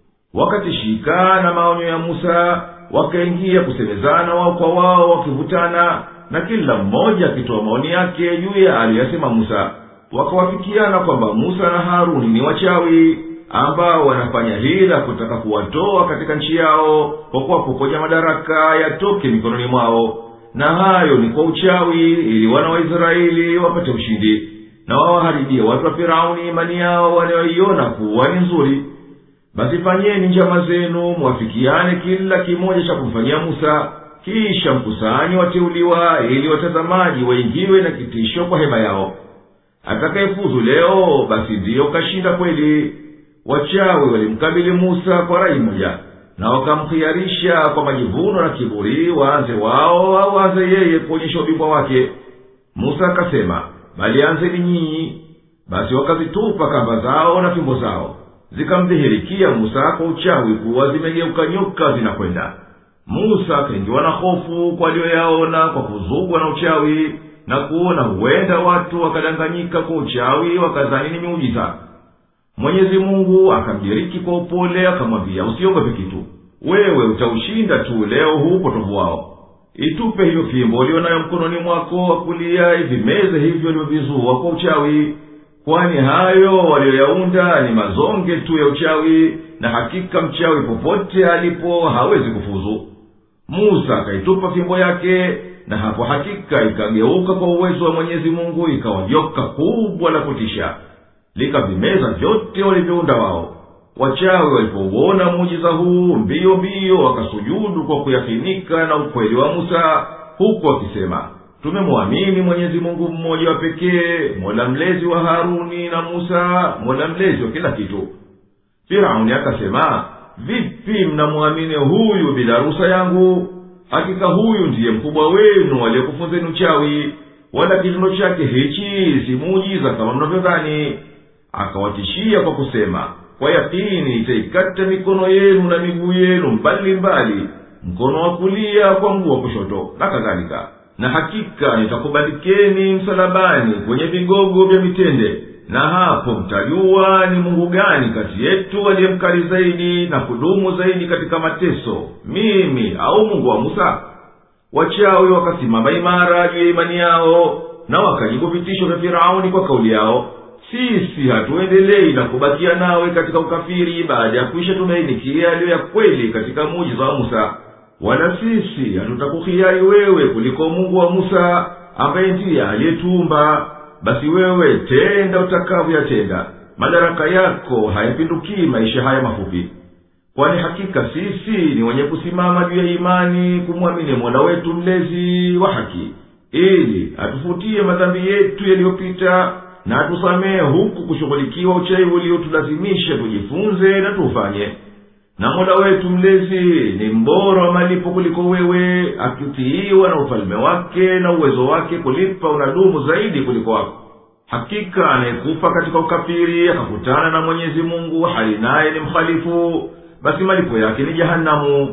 Wakatishika na maonyo ya Musa, wakaingia kusemezana wao kwa wao wakivutana, na kila mmoja akitoa maoni yake juu ya aliyasema Musa. Wakawafikiana kwamba Musa na Haruni ni wachawi ambao wanafanya hila kutaka kuwatoa katika nchi yao kwa kuwapokonya madaraka yatoke mikononi mwao, na hayo ni kwa uchawi ili wana wa Israeli wapate ushindi na wawaharibie watu wa Firauni imani yao wanayoiona kuwa ni nzuri. Basi fanyeni njama zenu, mwafikiane kila kimoja cha kumfanyia Musa, kisha mkusanyi wateuliwa ili watazamaji waingiwe na kitisho kwa hema yao. Atakayefuzu leo basi ndiyo kashinda kweli. Wachawi walimkabili Musa kwa rai moja, na wakamkhiarisha kwa majivuno na kiburi, waanze wao au waanze yeye kuonyesha ubingwa wake. Musa akasema, bali anzeni nyinyi. Basi wakazitupa kamba zao na fimbo zao, zikamdhihirikia Musa kwa uchawi kuwa zimegeuka nyoka zinakwenda. Musa akaingiwa na hofu kwa aliyoyaona kwa kuzugwa na uchawi, na kuona huenda watu wakadanganyika kwa uchawi wakadhani ni miujiza. Mwenyezi Mungu akamdiriki kwa upole, akamwambia, usiogope kitu, wewe utaushinda tu leo huu upotovu wao. Itupe hiyo fimbo ulionayo mkononi mwako wa kulia, ivimeze hivyo ulivyovizua kwa uchawi, kwani hayo walioyaunda ni mazonge tu ya uchawi, na hakika mchawi popote alipo hawezi kufuzu. Musa akaitupa fimbo yake, na hapo hakika ikageuka kwa uwezo wa Mwenyezi Mungu ikawa joka kubwa la kutisha, likavimeza vyote walivyounda wao. Wachawi walipouona muujiza huu, mbio mbio wakasujudu kwa kuyakinika na ukweli wa Musa, huku wakisema, tumemwamini Mwenyezi Mungu mmoja wa pekee, Mola mlezi wa Haruni na Musa, Mola mlezi wa kila kitu. Firauni akasema, vipi mnamwamini huyu bila ruhusa yangu? Hakika huyu ndiye mkubwa wenu aliyekufunzeni uchawi, wala kitendo chake hichi si muujiza kama mnavyodhani. Akawatishia kwa kusema, kwa yakini itaikata mikono yenu na miguu yenu mbali mbali, mkono wa kulia kwa mguu wa kushoto na kadhalika, na hakika nitakubandikeni msalabani kwenye vigogo vya mitende, na hapo mtajua ni Mungu gani kati yetu aliyemkali zaidi na kudumu zaidi katika mateso, mimi au Mungu wa Musa. Wachawi wakasimama imara juu ya imani yao, na wakajibu vitisho vya Firauni kwa kauli yao, sisi hatuendelei na kubakia nawe katika ukafiri baada ya kuisha tumainikia yaliyo ya kweli katika muujiza wa Musa, wala sisi hatutakukhiari wewe kuliko Mungu wa Musa ambaye ndiye aliyetuumba. Basi wewe tenda utakavyoyatenda, madaraka yako hayapindukii maisha haya mafupi. Kwani hakika sisi ni wenye kusimama juu ya imani kumwamini Mola wetu mlezi wa haki, ili atufutie madhambi yetu yaliyopita na atusamehe huku kushughulikiwa uchawi uliotulazimisha tujifunze na tufanye. Na Mola wetu mlezi ni mbora wa malipo kuliko wewe, akitiiwa na ufalme wake na uwezo wake kulipa unadumu zaidi kuliko wako. Hakika anayekufa katika ukafiri akakutana na Mwenyezi Mungu hali naye ni mkhalifu, basi malipo yake ni jahanamu.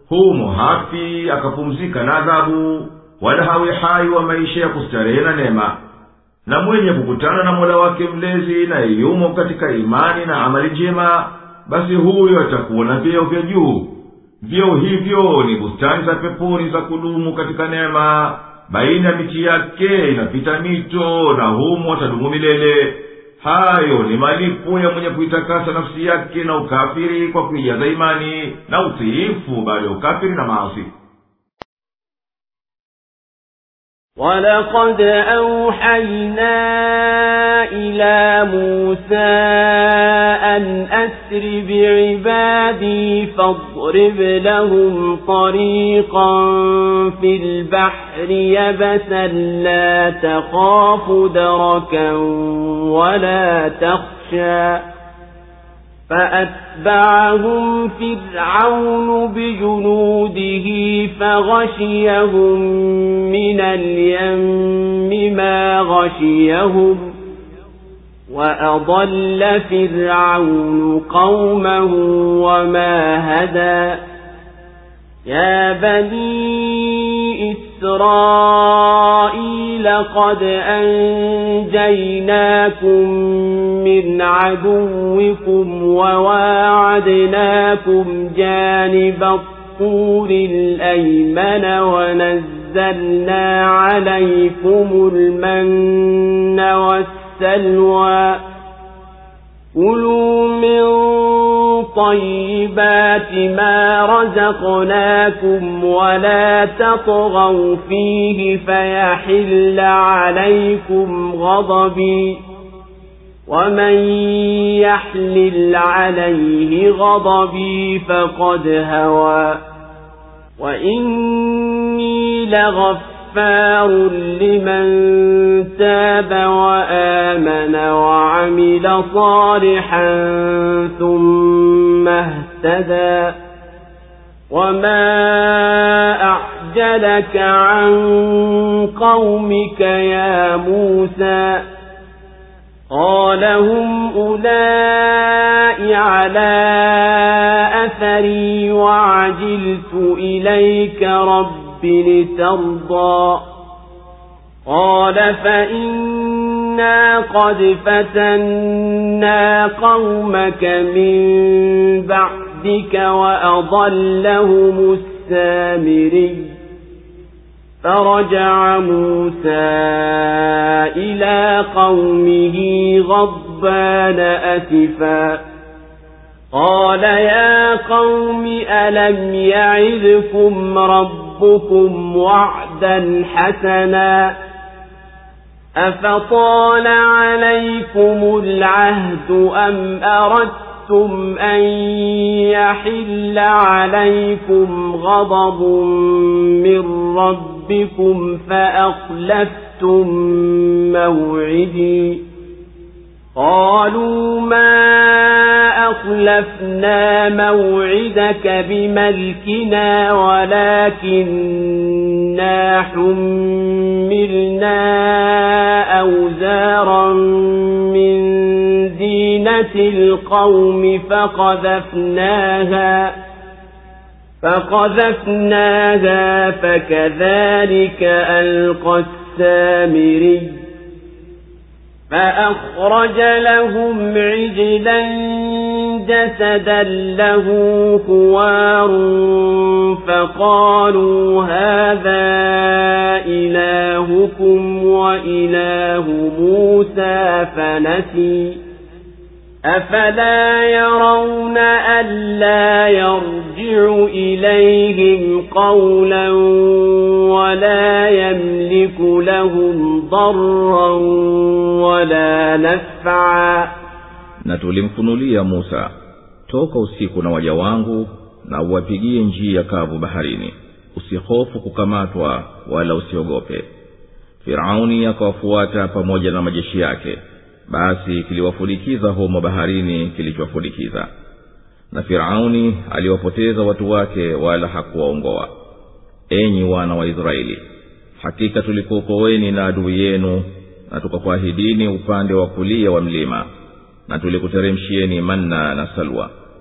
humo hafi akapumzika na adhabu, wala hawi hai wa maisha ya kustarehe na neema. Na mwenye kukutana na Mola wake mlezi na yumo katika imani na amali njema, basi huyo atakuwa na vyeo vya juu. Vyeo hivyo ni bustani za peponi za kudumu katika neema, baina ya miti yake inapita mito, na humo atadumu milele. Hayo ni malipo ya mwenye kuitakasa nafsi yake na ukafiri kwa kuijaza imani na utiifu baada ya ukafiri na maasi. وَلَقَدْ أَوْحَيْنَا إِلَى مُوسَى أَنْ أَسْرِ بِعِبَادِي فَاضْرِبْ لَهُمْ طَرِيقًا فِي الْبَحْرِ يَبَسًا لَا تَخَافُ دَرَكًا وَلَا تَخْشَى فَأَتْبَعَهُمْ فِرْعَوْنُ بِجُنُودِهِ فَغَشِيَهُمْ مِنَ الْيَمِّ مَا غَشِيَهُمْ وَأَضَلَّ فِرْعَوْنُ قَوْمَهُ وَمَا هَدَى يَا بَنِي إِسْرَائِيلَ قَدْ أَنْجَيْنَاكُمْ مِنْ عَدُوِّكُمْ وَوَاعَدْنَاكُمْ جَانِبَ الطُّورِ الْأَيْمَنَ وَنَزَّلْنَا عَلَيْكُمُ الْمَنَّ وَالسَّلْوَىٰ كُلُوا مِنْ طَيِّبَاتِ مَا رَزَقْنَاكُمْ وَلَا تَطْغَوْا فِيهِ فَيَحِلَّ عَلَيْكُمْ غَضَبِي وَمَنْ يَحْلِلْ عَلَيْهِ غَضَبِي فَقَدْ هَوَى وَإِنِّي لَغَفَّارٌ لِمَنْ تَابَ وَآمَنَ وَعَمِلَ صَالِحًا ثُمَّ اهْتَدَى وَمَا أَعْجَلَكَ عَنْ قَوْمِكَ يَا مُوسَى قَالَ هُمْ أُولَئِكَ عَلَى أَثَرِي وَعَجِلْتُ إِلَيْكَ رَبِّ لِتَرْضَى قَالَ فَإِنَّا قَدْ فَتَنَّا قَوْمَكَ مِنْ بَعْدِكَ وَأَضَلَّهُمُ السَّامِرِيُّ فَرَجَعَ مُوسَى إِلَى قَوْمِهِ غَضْبَانَ أَسِفًا قَالَ يَا قَوْمِ أَلَمْ يَعِدْكُمْ رَبُّكُمْ وَعْدًا حَسَنًا أَفَطَالَ عَلَيْكُمُ الْعَهْدُ أَمْ أَرَدتُّمْ أَنْ يَحِلَّ عَلَيْكُمْ غَضَبٌ مِّنْ رَبِّكُمْ فَأَخْلَفْتُمْ مَوْعِدِي قَالُوا مَا أَخْلَفْنَا مَوْعِدَكَ بِمَلْكِنَا وَلَكِنَّا حُمِّلْنَا أَوْزَارًا مِّن زِينَةِ الْقَوْمِ فَقَذَفْنَاهَا فَقَذَفْنَاهَا فَكَذَلِكَ أَلْقَى السَّامِرِيُّ فَأَخْرَجَ لَهُمْ عِجْلًا جَسَدًا لَهُ خُوَارٌ فَقَالُوا هَذَا إِلَٰهُكُمْ وَإِلَٰهُ مُوسَىٰ فَنَسِيَ أَفَلَا يَرَوْنَ أَلَّا يَرْجِعُ إِلَيْهِمْ قَوْلًا وَلَا يَمْلِكُ لَهُمْ ضَرًّا وَلَا نَفْعًا. Na tulimfunulia Musa, toka usiku na waja wangu na uwapigie njia kavu baharini, usihofu kukamatwa wala usiogope. Firauni akawafuata pamoja na majeshi yake, basi kiliwafulikiza humo baharini kilichofulikiza. Na Firauni aliwapoteza watu wake wala hakuwaongoa. Enyi wana wa Israeli, hakika tulikuokoeni na adui yenu, na tukakuahidini upande wa kulia wa mlima, na tulikuteremshieni manna na salwa.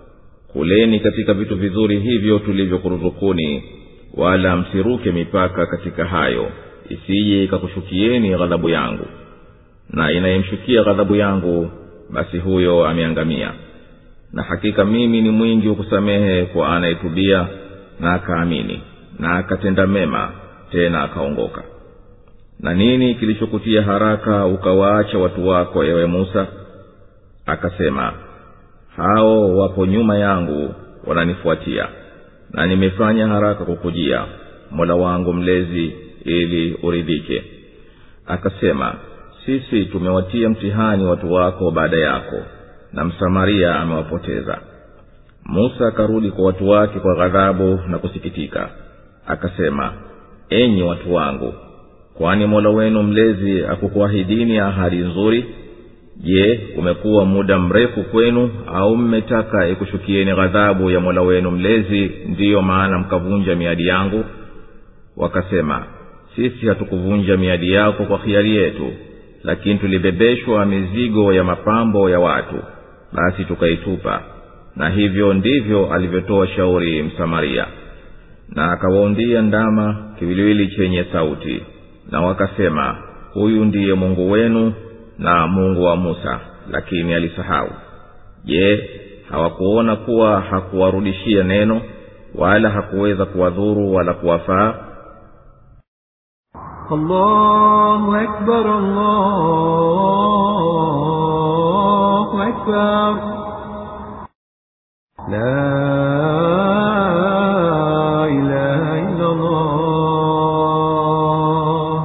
kuleni katika vitu vizuri hivyo tulivyokuruzukuni, wala msiruke mipaka katika hayo, isije ikakushukieni ghadhabu yangu. Na inayemshukia ghadhabu yangu, basi huyo ameangamia. Na hakika mimi ni mwingi wa kusamehe kwa anayetubia na akaamini na akatenda mema tena akaongoka. Na nini kilichokutia haraka ukawaacha watu wako, ewe Musa? Akasema, hao wapo nyuma yangu wananifuatia, na nimefanya haraka kukujia, Mola wangu mlezi, ili uridhike. Akasema, sisi tumewatia mtihani watu wako baada yako, na Msamaria amewapoteza. Musa akarudi kwa watu wake kwa ghadhabu na kusikitika. Akasema, enyi watu wangu, kwani Mola wenu mlezi akukuahidini ahadi nzuri? Je, umekuwa muda mrefu kwenu, au mmetaka ikushukieni ghadhabu ya Mola wenu mlezi, ndiyo maana mkavunja miadi yangu? Wakasema, sisi hatukuvunja miadi yako kwa khiari yetu, lakini tulibebeshwa mizigo ya mapambo ya watu, basi tukaitupa. Na hivyo ndivyo alivyotoa shauri Msamaria. Na akawaundia ndama kiwiliwili chenye sauti, na wakasema, huyu ndiye Mungu wenu na Mungu wa Musa, lakini alisahau. Je, hawakuona kuwa hakuwarudishia neno, wala hakuweza kuwadhuru wala kuwafaa? Allahu Akbar, Allahu Akbar. La ilaha illa Allah.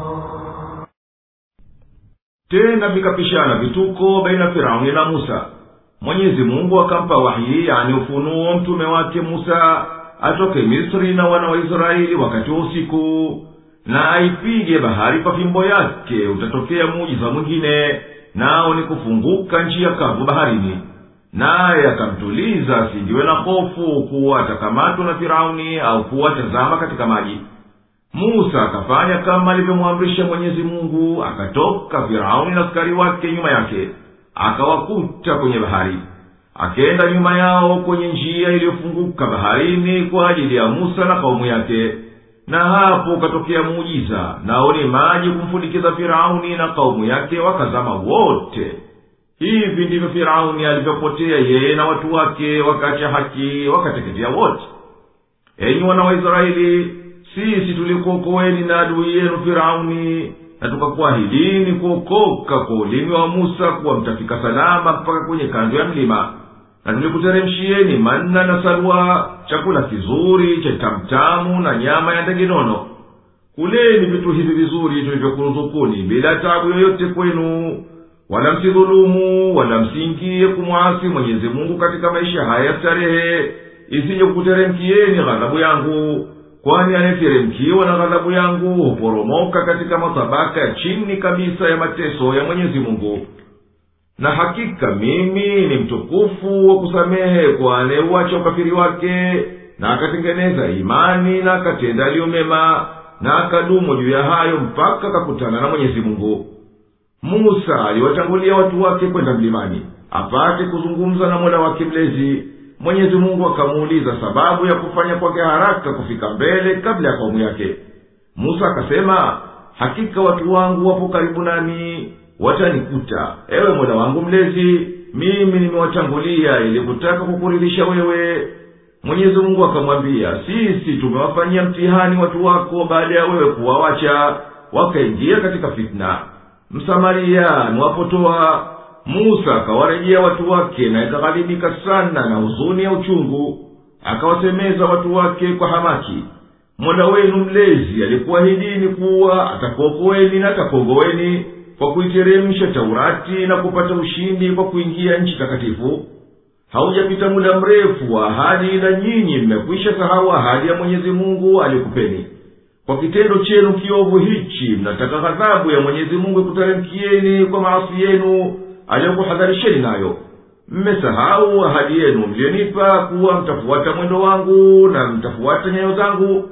Tena vikapishana vituko baina Firauni na Musa. Mwenyezi Mungu akampa wahi, yani ufunuo, mtume wake Musa atoke Misri na wana wa Israeli wakati wa usiku, na aipige bahari kwa fimbo yake. Utatokea muujiza mwingine, nao ni kufunguka njia kavu baharini. Naye akamtuliza asiingiwe na hofu kuwa atakamatwa na Firauni au kuwa atazama katika maji. Musa akafanya kama alivyomwamrisha Mwenyezi Mungu, akatoka Firauni na askari wake nyuma yake, akawakuta kwenye bahari. Akaenda nyuma yao kwenye njia iliyofunguka baharini kwa ajili ya Musa na kaumu yake. Na hapo ukatokea muujiza, nao ni maji kumfunikiza Firauni na kaumu yake, wakazama wote. Hivi ndivyo Firauni alivyopotea yeye na watu wake, wakacha haki, wakateketea wote. Enyi wana wa Israeli, sisi tulikuokoeni na adui yenu Firauni, na tukakuahidini kuokoka kwa ulimi wa Musa kuwa mtafika salama mpaka kwenye kando ya mlima. Na tulikuteremshieni manna na salwa, chakula kizuri cha tamtamu na nyama ya ndege nono. Kuleni vitu hivi vizuri tulivyokuruzukuni bila taabu yoyote kwenu, wala msidhulumu, wala msiingie kumwasi Mwenyezi Mungu katika maisha haya starehe, isije kukuteremkieni ghadhabu yangu. Kwani anayeteremkiwa na ghadhabu yangu huporomoka katika matabaka ya chini kabisa ya mateso ya Mwenyezi Mungu. Na hakika mimi ni mtukufu wa kusamehe kwa anayeuacha ukafiri wake, na akatengeneza imani na akatenda aliyo mema, na akadumu juu ya hayo mpaka kakutana na Mwenyezi Mungu. Musa aliwatangulia watu wake kwenda mlimani apate kuzungumza na Mola wake mlezi. Mwenyezi Mungu akamuuliza sababu ya kufanya kwake haraka kufika mbele kabla ya kaumu yake. Musa akasema, hakika watu wangu wapo karibu nami, watanikuta, ewe Mola wangu mlezi, mimi nimewatangulia ili kutaka kukuridhisha wewe. Mwenyezi Mungu akamwambia, sisi tumewafanyia mtihani watu wako baada ya wewe kuwawacha, wakaingia katika fitna. Msamaria mwapotoa. Musa akawarejea watu wake, na ikaghadhibika sana na huzuni ya uchungu. Akawasemeza watu wake kwa hamaki, Mola wenu mlezi alikuahidini kuwa atakuokoeni na atakuongoeni kwa kuiteremsha Taurati na kupata ushindi kwa kuingia nchi takatifu. Haujapita muda mrefu wa ahadi, na nyinyi mmekwisha sahau ahadi ya Mwenyezi Mungu aliyokupeni. Kwa kitendo chenu kiovu hichi mnataka ghadhabu ya Mwenyezi Mungu ikuteremkieni kwa maasi yenu aliyokuhadharisheni nayo. Mmesahau ahadi yenu mlionipa kuwa mtafuata mwendo wangu na mtafuata nyayo zangu.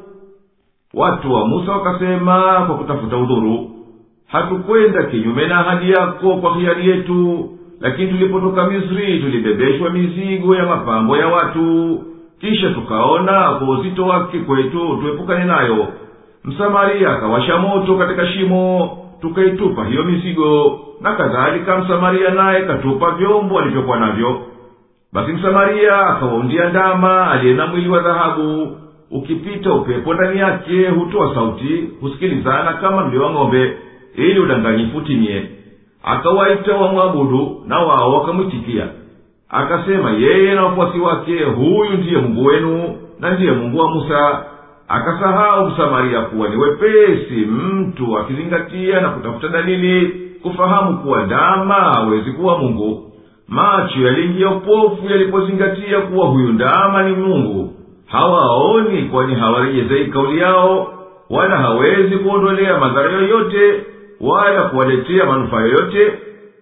Watu wa Musa wakasema kwa kutafuta udhuru, hatukwenda kinyume na ahadi yako kwa hiari yetu, lakini tulipotoka Misri tulibebeshwa mizigo ya mapambo ya watu, kisha tukaona kwa uzito wake kwetu tuepukane nayo. Msamaria akawasha moto katika shimo, tukaitupa hiyo mizigo, na kadhalika Msamaria naye katupa vyombo alivyokuwa navyo. Basi Msamaria akawaundia ndama aliye na mwili wa dhahabu, ukipita upepo ndani yake hutoa sauti, husikilizana kama mlio wa ng'ombe, ili udanganyifu utimie. Akawaita wamwabudu, na wao wakamwitikia. Akasema yeye na wafuasi wake, huyu ndiye Mungu wenu na ndiye Mungu wa Musa. Akasahau Msamaria kuwa ni wepesi mtu akizingatia na kutafuta dalili kufahamu kuwa ndama hawezi kuwa Mungu. Macho yaliingia upofu yalipozingatia kuwa huyu ndama ni Mungu. Hawaoni, kwani hawarejezei kauli yao, wala hawezi kuondolea madhara yoyote wala kuwaletea manufaa yoyote.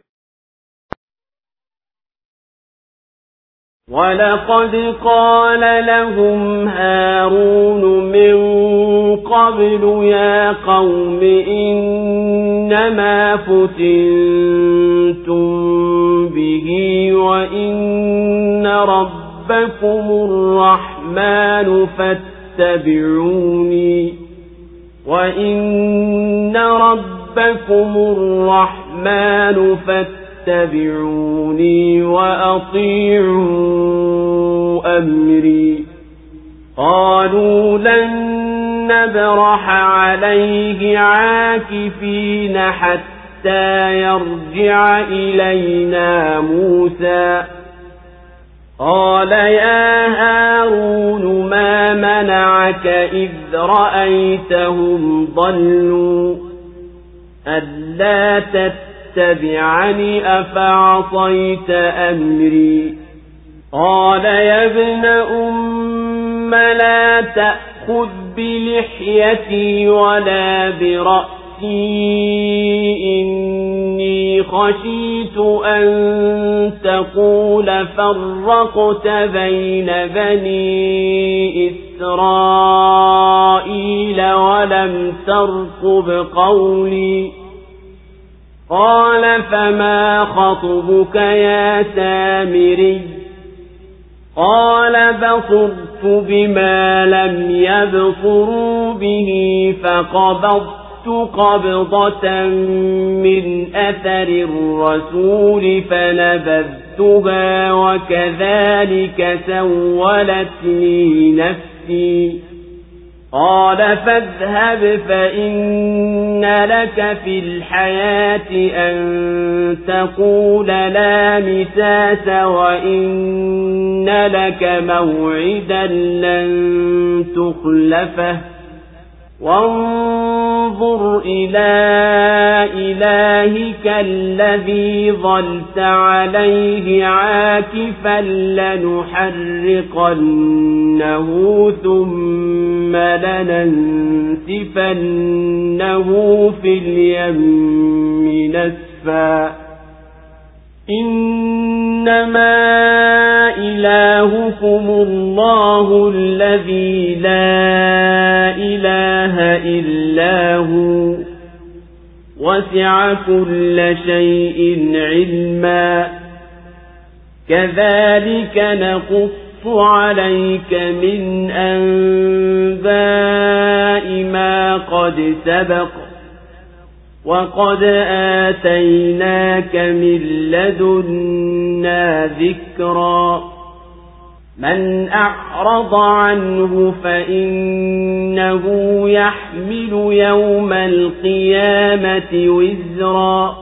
وَلَقَدْ قَالَ لَهُمْ هَارُونُ مِنْ قَبْلُ يَا قَوْمِ إِنَّمَا فُتِنْتُمْ بِهِ وَإِنَّ رَبَّكُمُ الرَّحْمَنُ فَاتَّبِعُونِي وَإِنَّ رَبَّكُمُ الرَّحْمَنُ فَاتَّبِعُونِي اتبعوني وأطيعوا أمري. قالوا لن نبرح عليه عاكفين حتى يرجع إلينا موسى. قال يا هارون ما منعك إذ رأيتهم ضلوا ألا تتبعوا تبعني أفعصيت أمري. قال يا ابن أم لا تأخذ بلحيتي ولا برأسي إني خشيت أن تقول فرقت بين بني إسرائيل ولم ترقب قولي. قال فما خطبك يا سامري؟ قال بصرت بما لم يبصروا به فقبضت قبضة من أثر الرسول فنبذتها وكذلك سولت لي نفسي. قال فاذهب فإن لك في الحياة أن تقول لا مساس وإن لك موعدا لن تخلفه وانظر إلى إلهك الذي ظلت عليه عاكفا لنحرقنه ثم لننسفنه في اليم نسفا. إنما إلهكم الله الذي لا إله إلا هو وسع كل شيء علما. كذلك نقص عليك من أنباء ما قد سبق وقد آتيناك من لدنا ذكرا. من أعرض عنه فإنه يحمل يوم القيامة وزرا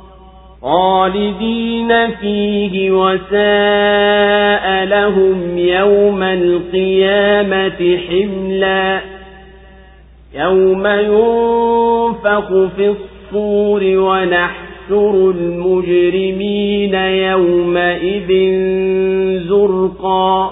خالدين فيه وساء لهم يوم القيامة حملا. يوم ينفخ في الصور ونحشر المجرمين يومئذ زرقا.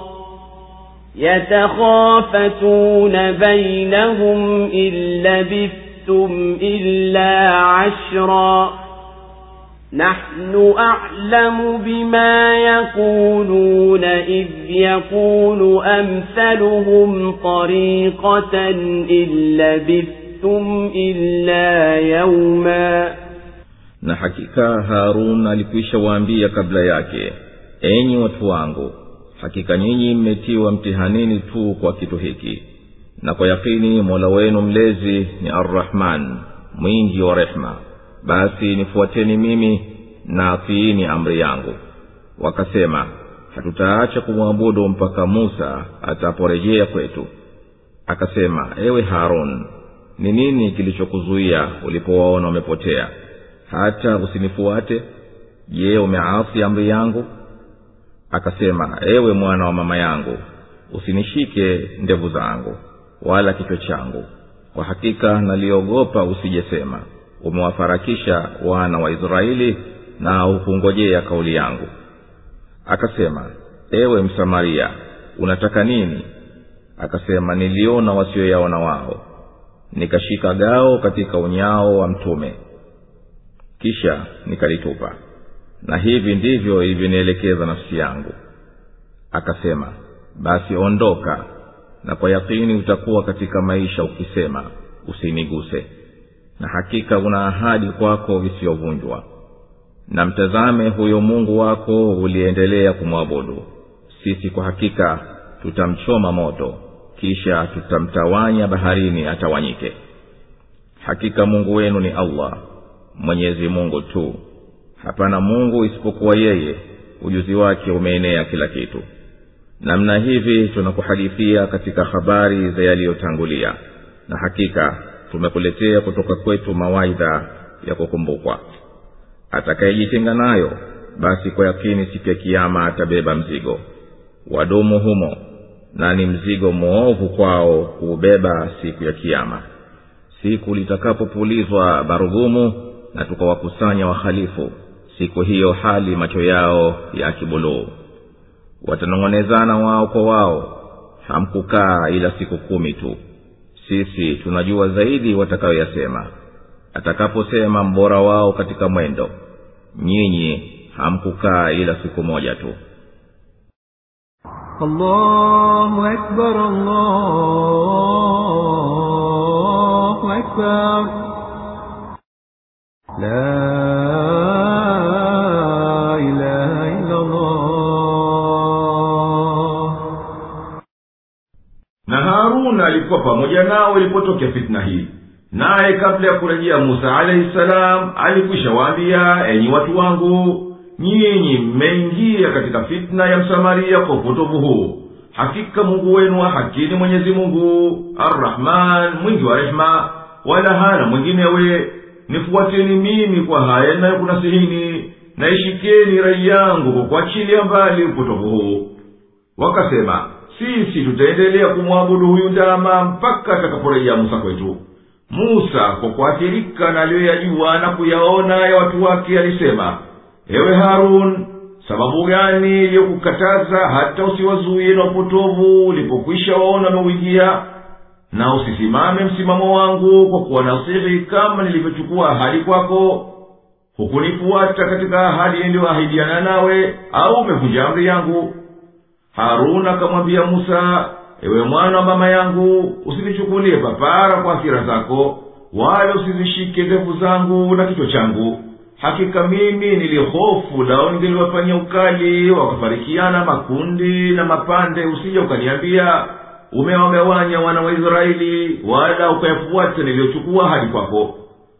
يتخافتون بينهم إن لبثتم إلا عشرا. نحن أعلم بما يقولون إذ يقول أمثلهم طريقة إن لبثتم إلا يوما. na hakika Harun alikwisha waambia kabla yake, enyi watu wangu, hakika nyinyi mmetiwa mtihanini tu kwa kitu hiki, na kwa yakini Mola wenu mlezi ni Ar-Rahman, mwingi wa rehema, basi nifuateni mimi na atiini amri yangu. Wakasema, hatutaacha kumwabudu mpaka Musa ataporejea kwetu. Akasema, ewe Harun, ni nini kilichokuzuia ulipowaona wamepotea hata usinifuate? Je, umeasi amri yangu? Akasema, ewe mwana wa mama yangu, usinishike ndevu zangu wala kichwa changu, kwa hakika naliogopa usijesema umewafarakisha wana wa Israeli na hukungojea kauli yangu. Akasema, ewe Msamaria, unataka nini? Akasema, niliona wasioyaona wao, nikashika gao katika unyao wa mtume, kisha nikalitupa, na hivi ndivyo ilivyoelekeza nafsi yangu. Akasema, basi ondoka, na kwa yakini utakuwa katika maisha ukisema usiniguse, na hakika una ahadi kwako visiyovunjwa. Na mtazame huyo Mungu wako uliendelea kumwabudu, sisi kwa hakika tutamchoma moto, kisha tutamtawanya baharini atawanyike. Hakika Mungu wenu ni Allah, Mwenyezi Mungu tu, hapana Mungu isipokuwa yeye, ujuzi wake umeenea kila kitu. Namna hivi tunakuhadithia katika habari za yaliyotangulia, na hakika tumekuletea kutoka kwetu mawaidha ya kukumbukwa. Atakayejitenga nayo, basi kwa yakini siku ya kiyama atabeba mzigo, wadumu humo, na ni mzigo mwovu kwao kuubeba siku ya kiyama. Siku litakapopulizwa barugumu na tukawakusanya wahalifu, siku hiyo hali macho yao ya kibuluu. Watanong'onezana wao kwa wao, hamkukaa ila siku kumi tu, sisi tunajua zaidi watakayoyasema. Atakaposema mbora wao katika mwendo, nyinyi hamkukaa ila siku moja tu. Allahu Akbar, Allahu Akbar, la ilaha illa Allah. Na Harun alikuwa pamoja nao ilipotokea fitna hii, naye kabla ya kurejea Musa alayhi salam alikwisha waambia, enyi watu wangu, nyinyi mmeingia katika fitna ya Msamaria kwa upotovu huu. Hakika Mungu wenu wa haki ni Mwenyezi Mungu Ar-Rahman, mwingi wa rehema, wala hana mwinginewe. Nifuateni mimi kwa haya na kunasihini, na ishikeni rai yangu kwa kuachilia mbali upotovu huu. Wakasema, sisi tutaendelea kumwabudu huyu ndama mpaka atakaporejea Musa kwetu. Musa kwa kuathirika na aliyoyajua na kuyaona ya watu wake alisema, ewe Harun, sababu gani iliyokukataza hata usiwazuie na upotovu ulipokwisha waona wameuingia? Na usisimame msimamo wangu kwa kuwa nasihi kama nilivyochukua ahadi kwako. Hukunifuata katika ahadi niliyoahidiana nawe, au umevunja amri yangu? Harun akamwambia Musa, ewe mwana wa mama yangu, usinichukulie papara kwa hasira zako, wala usizishike ndevu zangu na kichwa changu. Hakika mimi nilihofu lao ningeliwafanyia ukali, wakafarikiana makundi na mapande, usije ukaniambia umewagawanya wana wa Israeli, wala ukayafuata niliyochukua hadi kwako.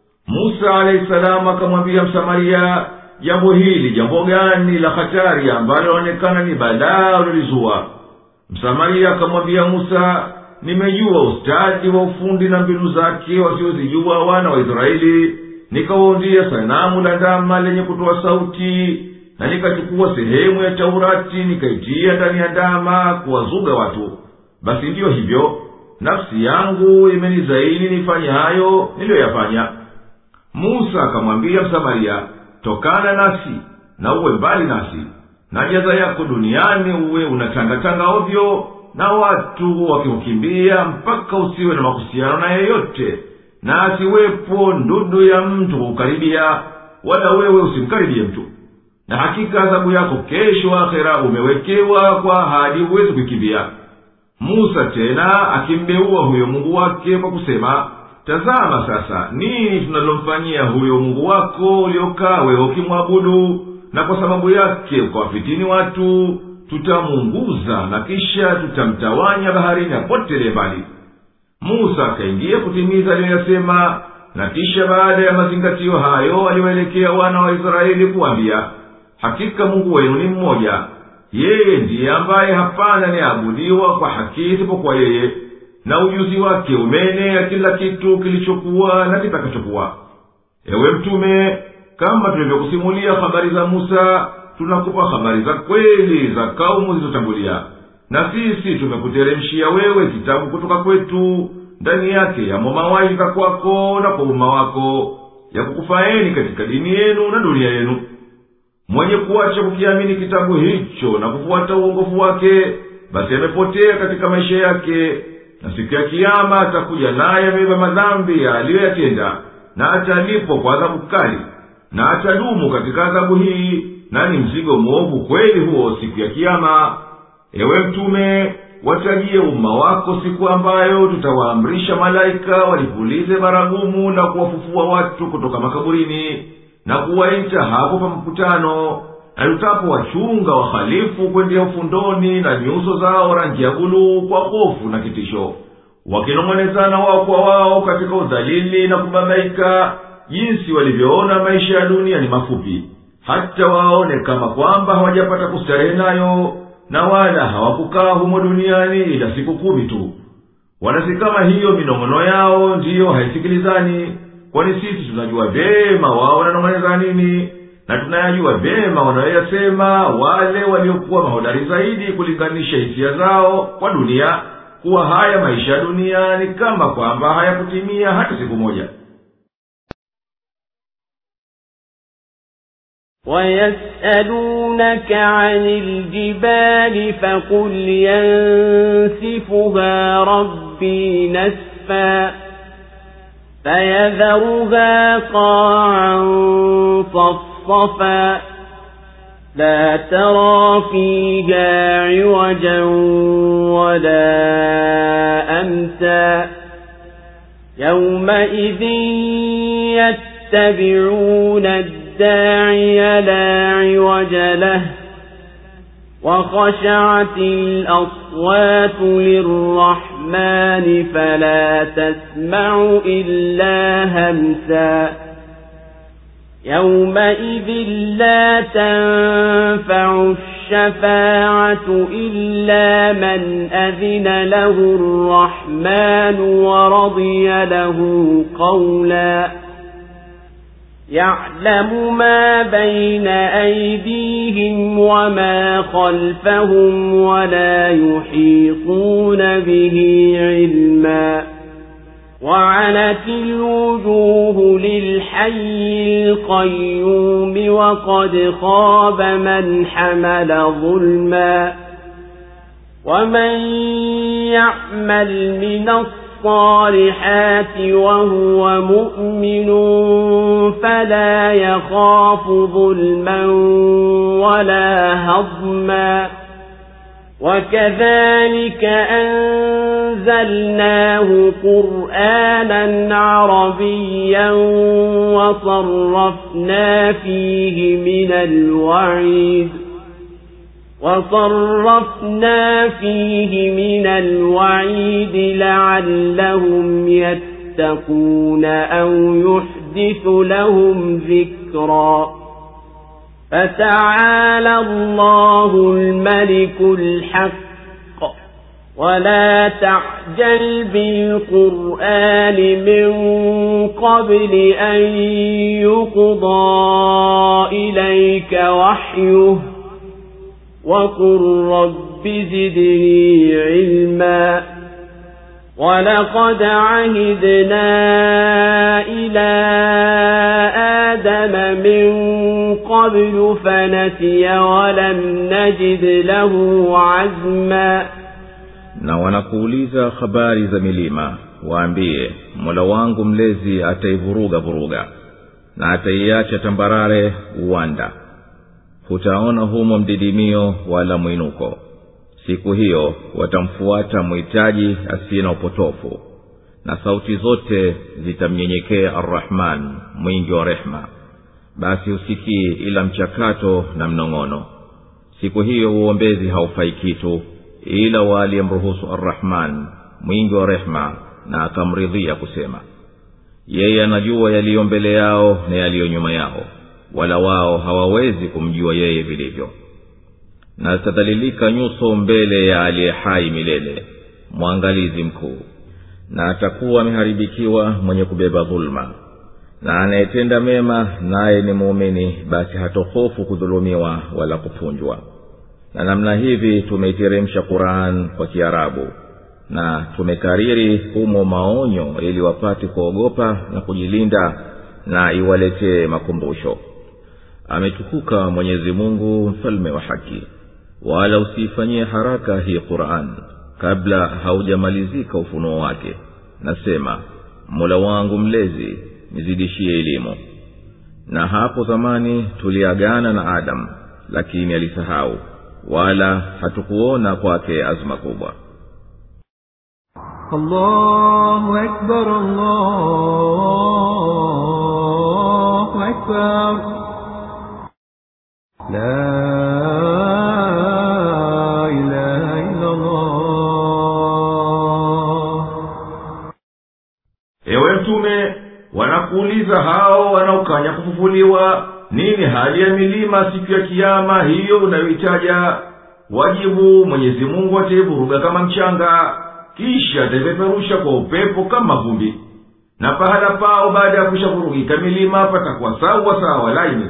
Musa alayhi salamu akamwambia Msamaria, jambo hili jambo gani la hatari ambalo linaonekana ni balaa ulilizua? Msamaria akamwambia Musa, nimejua ustadi wa ufundi na mbinu zake wasiozijua wana wa Israeli, nikawaundia sanamu la ndama lenye kutoa sauti, na nikachukua sehemu ya Taurati nikaitia ndani ya ndama kuwazuga watu. Basi ndiyo hivyo, nafsi yangu imenizaini nifanye hayo niliyoyafanya. Musa akamwambia Msamaria, tokana nasi na uwe mbali nasi, na jaza yako duniani uwe unatangatanga ovyo, na watu wakikukimbia mpaka usiwe na mahusiano na yeyote, na asiwepo ndudu ya mtu kukaribia, wala wewe usimkaribie mtu. Na hakika adhabu yako kesho akhera umewekewa kwa ahadi uweze kukimbia. Musa tena akimbeua huyo Mungu wake kwa kusema, tazama sasa nini tunalomfanyia huyo mungu wako uliokaa wewe ukimwabudu, na kwa sababu yake ukawafitini watu tutamuunguza na kisha tutamtawanya baharini apotele mbali. Musa akaingia kutimiza aliyoyasema, na kisha baada ya mazingatio hayo aliwaelekea wana wa Israeli kuambia, hakika Mungu wenu ni mmoja, yeye ndiye ambaye hapana aniabudiwa kwa haki isipokuwa yeye, na ujuzi wake umeenea kila kitu kilichokuwa na kitakachokuwa. Ewe mtume, kama tulivyokusimulia habari za Musa, tunakupa habari za kweli za kaumu zilizotangulia, na sisi tumekuteremshia wewe kitabu kutoka kwetu, ndani yake yamo mawaidha kwako na kwa umma wako, ya kukufaeni katika dini yenu na dunia yenu. Mwenye kuacha kukiamini kitabu hicho na kufuata uongofu wake, basi amepotea katika maisha yake, na siku ya kiyama atakuja naye amebeba madhambi aliyoyatenda, na atalipwa kwa adhabu kali, na atadumu katika adhabu hii, na ni mzigo mwovu kweli huo siku ya kiyama. Ewe mtume, watajie umma wako siku ambayo tutawaamrisha malaika walipulize baragumu na kuwafufua watu kutoka makaburini na kuwaita hapo pa mkutano, na tutapo wachunga wahalifu kwendea ufundoni na nyuso zao rangi ya buluu kwa hofu na kitisho, wakinong'onezana wao kwa wao katika udhalili na kubabaika, jinsi walivyoona maisha ya dunia ni mafupi, hata waone kama kwamba hawajapata kustarehe nayo, na wala hawakukaa humo duniani ila siku kumi tu. Wanasi kama hiyo minong'ono yao ndiyo haisikilizani, kwani sisi tunajua vyema wao wananong'oneza nini, na tunayajua vyema wanayoyasema wale waliokuwa mahodari zaidi kulinganisha hisia zao kwa dunia, kuwa haya maisha ya dunia ni kama kwamba hayakutimia hata siku moja. وَيَسْأَلُونَكَ عَنِ الْجِبَالِ فَقُلْ يَنسِفُهَا رَبِّي نَسْفًا فَيَذَرُهَا قَاعًا صَفْصَفًا لَا تَرَى فِيهَا عِوَجًا وَلَا أَمْتًا يَوْمَئِذٍ يَتَّبِعُونَ الداعي لا عوج له وخشعت الأصوات للرحمن فلا تسمع إلا همسا يومئذ لا تنفع الشفاعة إلا من أذن له الرحمن ورضي له قولا يعلم ما بين أيديهم وما خلفهم ولا يحيطون به علما وعنت الوجوه للحي القيوم وقد خاب من حمل ظلما ومن يعمل من الصالحات وهو مؤمن فلا يخاف ظلما ولا هضما وكذلك أنزلناه قرآنا عربيا وصرفنا فيه من الوعيد وصرفنا فيه من الوعيد لعلهم يتقون أو يحدث لهم ذكرا فتعالى الله الملك الحق ولا تعجل بالقرآن من قبل أن يقضى إليك وحيه وقل رب زدني علما ولقد عهدنا إلى آدم من قبل فنسي ولم نجد له عزما. Na wanakuuliza habari za milima, waambie Mola wangu mlezi ataivuruga vuruga na ataiacha tambarare uwanda, hutaona humo mdidimio wala mwinuko. Siku hiyo watamfuata muhitaji asiye na upotofu, na sauti zote zitamnyenyekea Ar-Rahman mwingi wa rehema, basi usikii ila mchakato na mnong'ono. Siku hiyo uombezi haufai kitu ila wali amruhusu Ar-Rahman mwingi wa rehema na akamridhia kusema. Yeye anajua yaliyo mbele yao na yaliyo nyuma yao, wala wao hawawezi kumjua yeye vilivyo. Na atadhalilika nyuso mbele ya aliye hai milele, mwangalizi mkuu, na atakuwa ameharibikiwa mwenye kubeba dhulma. Na anayetenda mema naye ni muumini, basi hatohofu kudhulumiwa wala kupunjwa. Na namna hivi tumeiteremsha Qur'an kwa Kiarabu, na tumekariri humo maonyo ili wapate kuogopa na kujilinda, na iwaletee makumbusho. Ametukuka Mwenyezi Mungu mfalme wa haki, wala usifanyie haraka hii Qur'an kabla haujamalizika ufunuo wake. Nasema, Mola wangu mlezi nizidishie elimu. Na hapo zamani tuliagana na Adam, lakini alisahau, wala hatukuona kwake azma kubwa. Allahu Akbar, Allahu Akbar. La ilaha illa Allah. Ewe Mtume, wanakuuliza hao wanaokanya kufufuliwa, nini hali ya milima siku ya kiyama hiyo unayoitaja? Wajibu, Mwenyezi Mungu ataivuruga kama mchanga, kisha ataipeperusha kwa upepo kama vumbi. Na pahala pao baada ya kushavurugika milima patakuwa sawa sawa laini,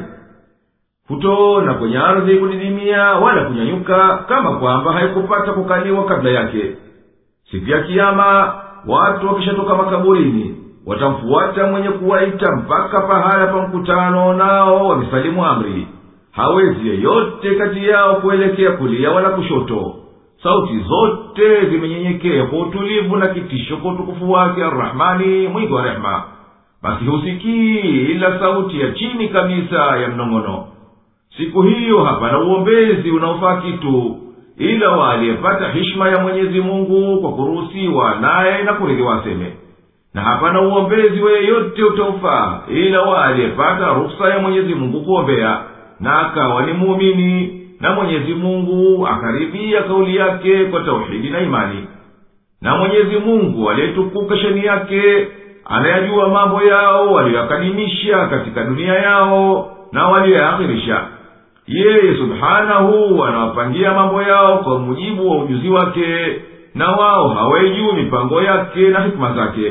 kutoona kwenye ardhi kudidimia wala kunyanyuka, kama kwamba haikupata kukaliwa kabla yake. Siku ya kiyama watu wakishatoka makaburini, watamfuata mwenye kuwaita mpaka pahala pa mkutano, nao wamesalimu amri. Hawezi yeyote kati yao kuelekea kulia wala kushoto. Sauti zote zimenyenyekea kwa utulivu na kitisho kwa utukufu wake Ar-Rahmani mwingi wa rehema. Basi husikii ila sauti ya chini kabisa ya mnong'ono. Siku hiyo hapana uombezi unaofaa kitu ila waliyepata heshima ya Mwenyezi Mungu kwa kuruhusiwa naye na kuridhiwa aseme. Na hapana uombezi wa yeyote utaufaa ila waliyepata ruhusa ya Mwenyezi Mungu kuombea na akawa ni muumini, na Mwenyezi Mungu akaribia kauli yake kwa tauhidi na imani. Na Mwenyezi Mungu aliyetukuka shani yake anayajua mambo yao waliyokadimisha katika dunia yao na waliyoakhirisha. Yeye subhanahu anawapangia mambo yao kwa mujibu wa ujuzi wake, na wao hawajui mipango yake na hikma zake.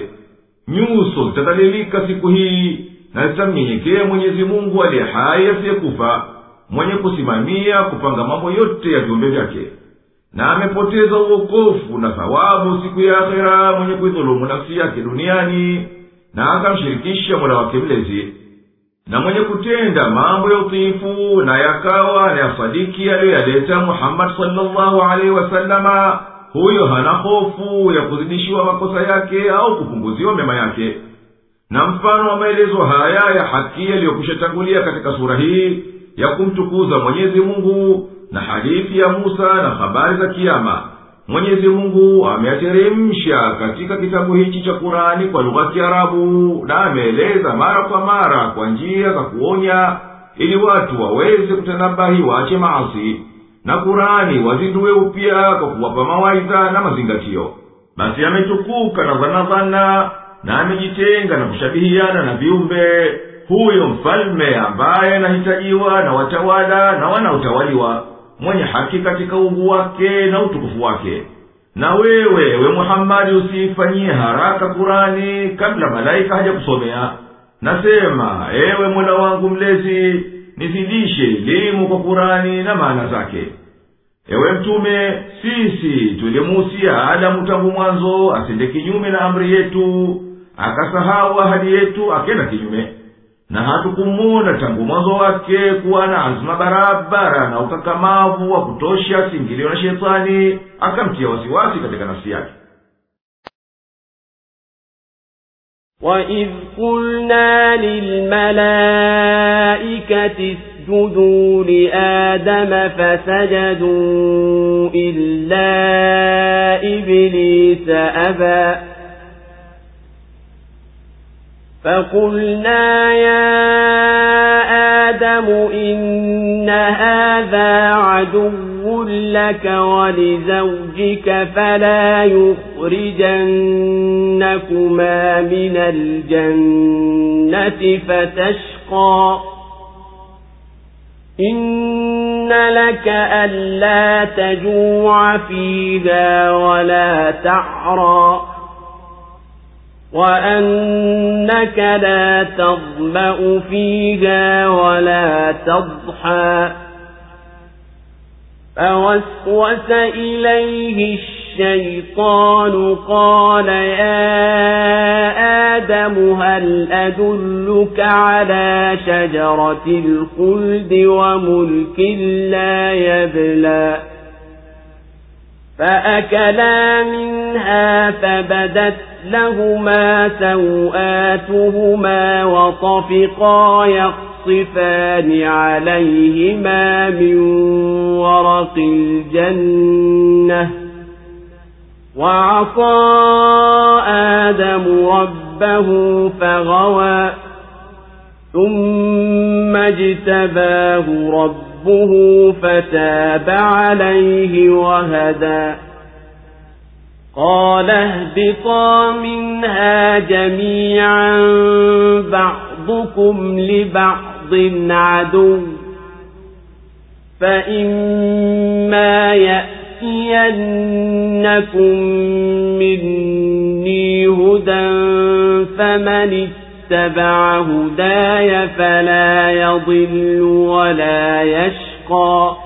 Nyuso zitadhalilika siku hii, na zitamnyenyekea Mwenyezi Mungu aliye hai asiyekufa, mwenye kusimamia kupanga mambo yote ya viumbe vyake. Na amepoteza uokofu na thawabu siku ya akhera mwenye kuidhulumu nafsi yake duniani na akamshirikisha Mola wake mlezi. Na mwenye kutenda mambo ya utiifu na yakawa na yasadiki aliyoyaleta Muhammad sallallahu alaihi wasallama, huyo hana hofu ya kuzidishiwa makosa yake au kupunguziwa mema yake. Na mfano wa maelezo haya ya haki yaliyokwishatangulia katika sura hii ya kumtukuza Mwenyezi Mungu na hadithi ya Musa na habari za kiyama, Mwenyezi Mungu ameyateremsha katika kitabu hichi cha Qur'ani kwa lugha ya Kiarabu, na ameeleza mara kwa mara kwa njia za kuonya ili watu waweze kutanabahi waache maasi, na Qur'ani wazindue upya kwa kuwapa mawaidha na mazingatio. Basi ametukuka na dhana dhana, na amejitenga na kushabihiana na viumbe, huyo mfalme ambaye anahitajiwa na watawala na wanaotawaliwa, mwenye haki katika uungu wake na utukufu wake. Na wewe ewe Muhammad usifanyie haraka Qur'ani kabla malaika haja kusomea. Nasema, ewe Mola wangu mlezi nizidishe elimu kwa Qur'ani na maana zake. Ewe Mtume, sisi tulimuhusia Adamu tangu mwanzo asende kinyume na amri yetu, akasahau ahadi yetu akenda kinyume. Na hatukumuona tangu mwanzo wake kuwa na azma barabara na ukakamavu wa kutosha singilio na shetani, akamtia wasiwasi katika nafsi yake. وَإِذْ قُلْنَا لِلْمَلَائِكَةِ اسْجُدُوا لِآدَمَ فَسَجَدُوا إِلَّا إِبْلِيسَ أَبَى فقلنا يا آدم إن هذا عدو لك ولزوجك فلا يخرجنكما من الجنة فتشقى إن لك ألا تجوع فيها ولا تعرى وأنك لا تظمأ فيها ولا تضحى فوسوس إليه الشيطان قال يا آدم هل أدلك على شجرة الخلد وملك لا يبلى فأكلا منها فبدت لهما سوآتهما وطفقا يخصفان عليهما من ورق الجنة وعصى آدم ربه فغوى ثم اجتباه ربه فتاب عليه وهدى قال اهبطا منها جميعا بعضكم لبعض عدو فإما يأتينكم مني هدى فمن اتبع هداي فلا يضل ولا يشقى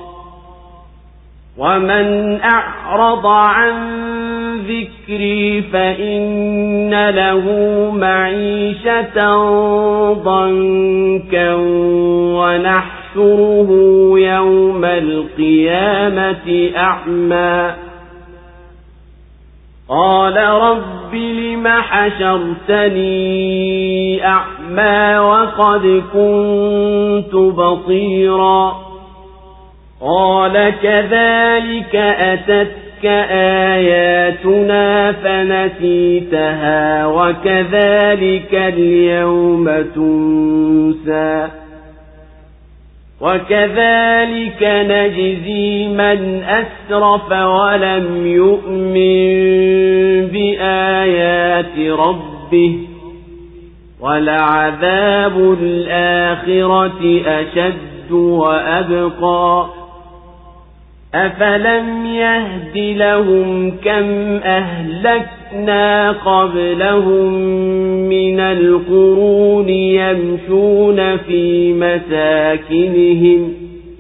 ومن أعرض عن ذكري فإن له معيشة ضنكا ونحشره يوم القيامة أعمى قال رب لم حشرتني أعمى وقد كنت بصيرا قال كذلك أتتك آياتنا فنسيتها وكذلك اليوم تنسى وكذلك نجزي من أسرف ولم يؤمن بآيات ربه ولعذاب الآخرة أشد وأبقى أفلم يهد لهم كم أهلكنا قبلهم من القرون يمشون في مساكنهم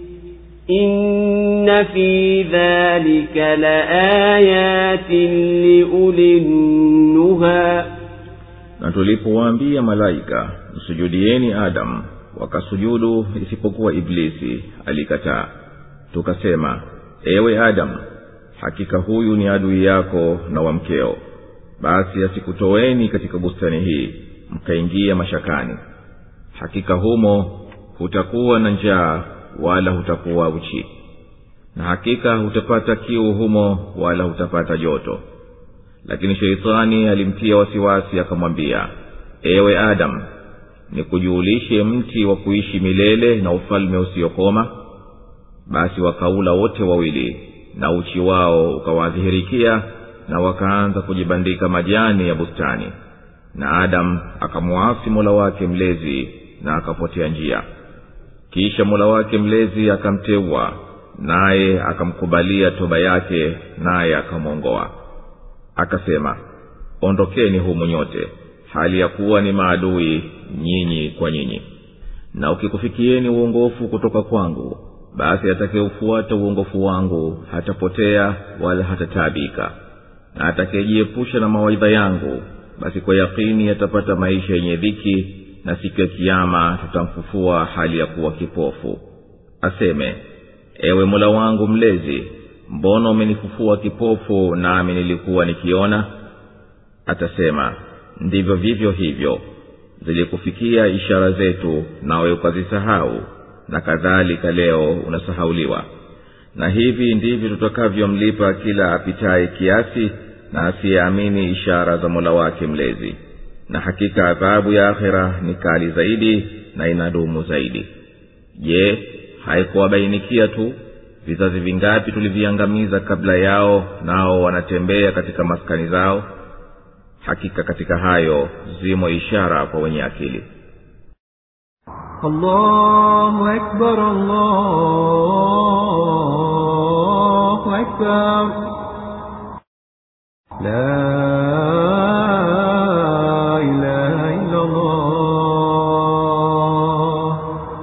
إن في ذلك لآيات لأولي النهى. Na tulipowaambia malaika msujudieni Adam wakasujudu isipokuwa Iblisi alikataa, tukasema ewe Adam, hakika huyu ni adui yako na wa mkeo, basi asikutoeni katika bustani hii mkaingia mashakani. Hakika humo hutakuwa na njaa wala hutakuwa uchi, na hakika hutapata kiu humo wala hutapata joto. Lakini Sheitani alimtia wasiwasi akamwambia, ewe Adam, nikujulishe mti wa kuishi milele na ufalme usiokoma? Basi wakaula wote wawili na uchi wao ukawadhihirikia na wakaanza kujibandika majani ya bustani, na Adam akamuasi Mola wake mlezi na akapotea njia. Kisha Mola wake mlezi akamteua, naye akamkubalia toba yake, naye akamwongoa. Akasema, ondokeni humu nyote, hali ya kuwa ni maadui nyinyi kwa nyinyi. Na ukikufikieni uongofu kutoka kwangu, basi atakayeufuata uongofu wangu hatapotea wala hatataabika, na atakayejiepusha na mawaidha yangu, basi kwa yakini atapata maisha yenye dhiki, na siku ya kiyama tutamfufua hali ya kuwa kipofu. Aseme, ewe Mola wangu mlezi, mbona umenifufua kipofu nami nilikuwa nikiona? Atasema, ndivyo vivyo hivyo zilikufikia ishara zetu nawe ukazisahau, na kadhalika leo unasahauliwa. Na hivi ndivyo tutakavyomlipa kila apitaye kiasi na asiyeamini ishara za Mola wake mlezi. na hakika adhabu ya akhera ni kali zaidi na inadumu zaidi. Je, haikuwabainikia tu vizazi vingapi tuliviangamiza kabla yao, nao wanatembea katika maskani zao? Hakika katika hayo zimo ishara kwa wenye akili. Allahu Akbar, Allahu Akbar. La ilaha illa Allah.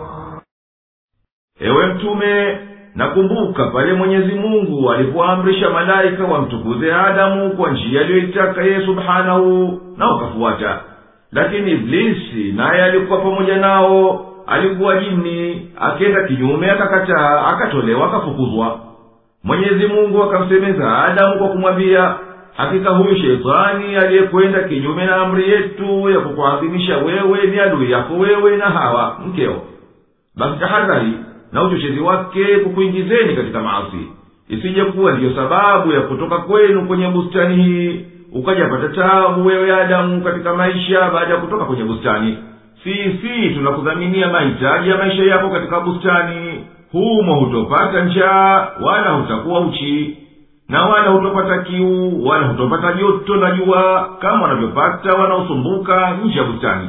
Ewe mtume, nakumbuka pale Mwenyezi Mungu alipoamrisha malaika wamtukuze Adamu kwa njia aliyoitaka yeye subhanahu, na wakafuata. Lakini Iblisi naye alikuwa pamoja nao, alikuwa jini, akenda kinyume akakataa, akatolewa, akafukuzwa. Mwenyezi Mungu akamsemeza Adamu kwa kumwambia, hakika huyu shetani aliyekwenda kinyume na amri yetu ya kukuadhimisha wewe ni adui yako wewe na Hawa mkeo. Basi tahadhari na uchochezi wake kukuingizeni katika maasi, isije kuwa ndiyo sababu ya kutoka kwenu kwenye bustani hii ukajapata taabu wewe Adamu katika maisha baada ya kutoka kwenye bustani. Sisi tunakudhaminia mahitaji ya maisha yako katika bustani. Humo hutopata njaa wala hutakuwa uchi, na wala hutopata kiu wala hutopata joto na jua kama wanavyopata wanaosumbuka nje ya bustani.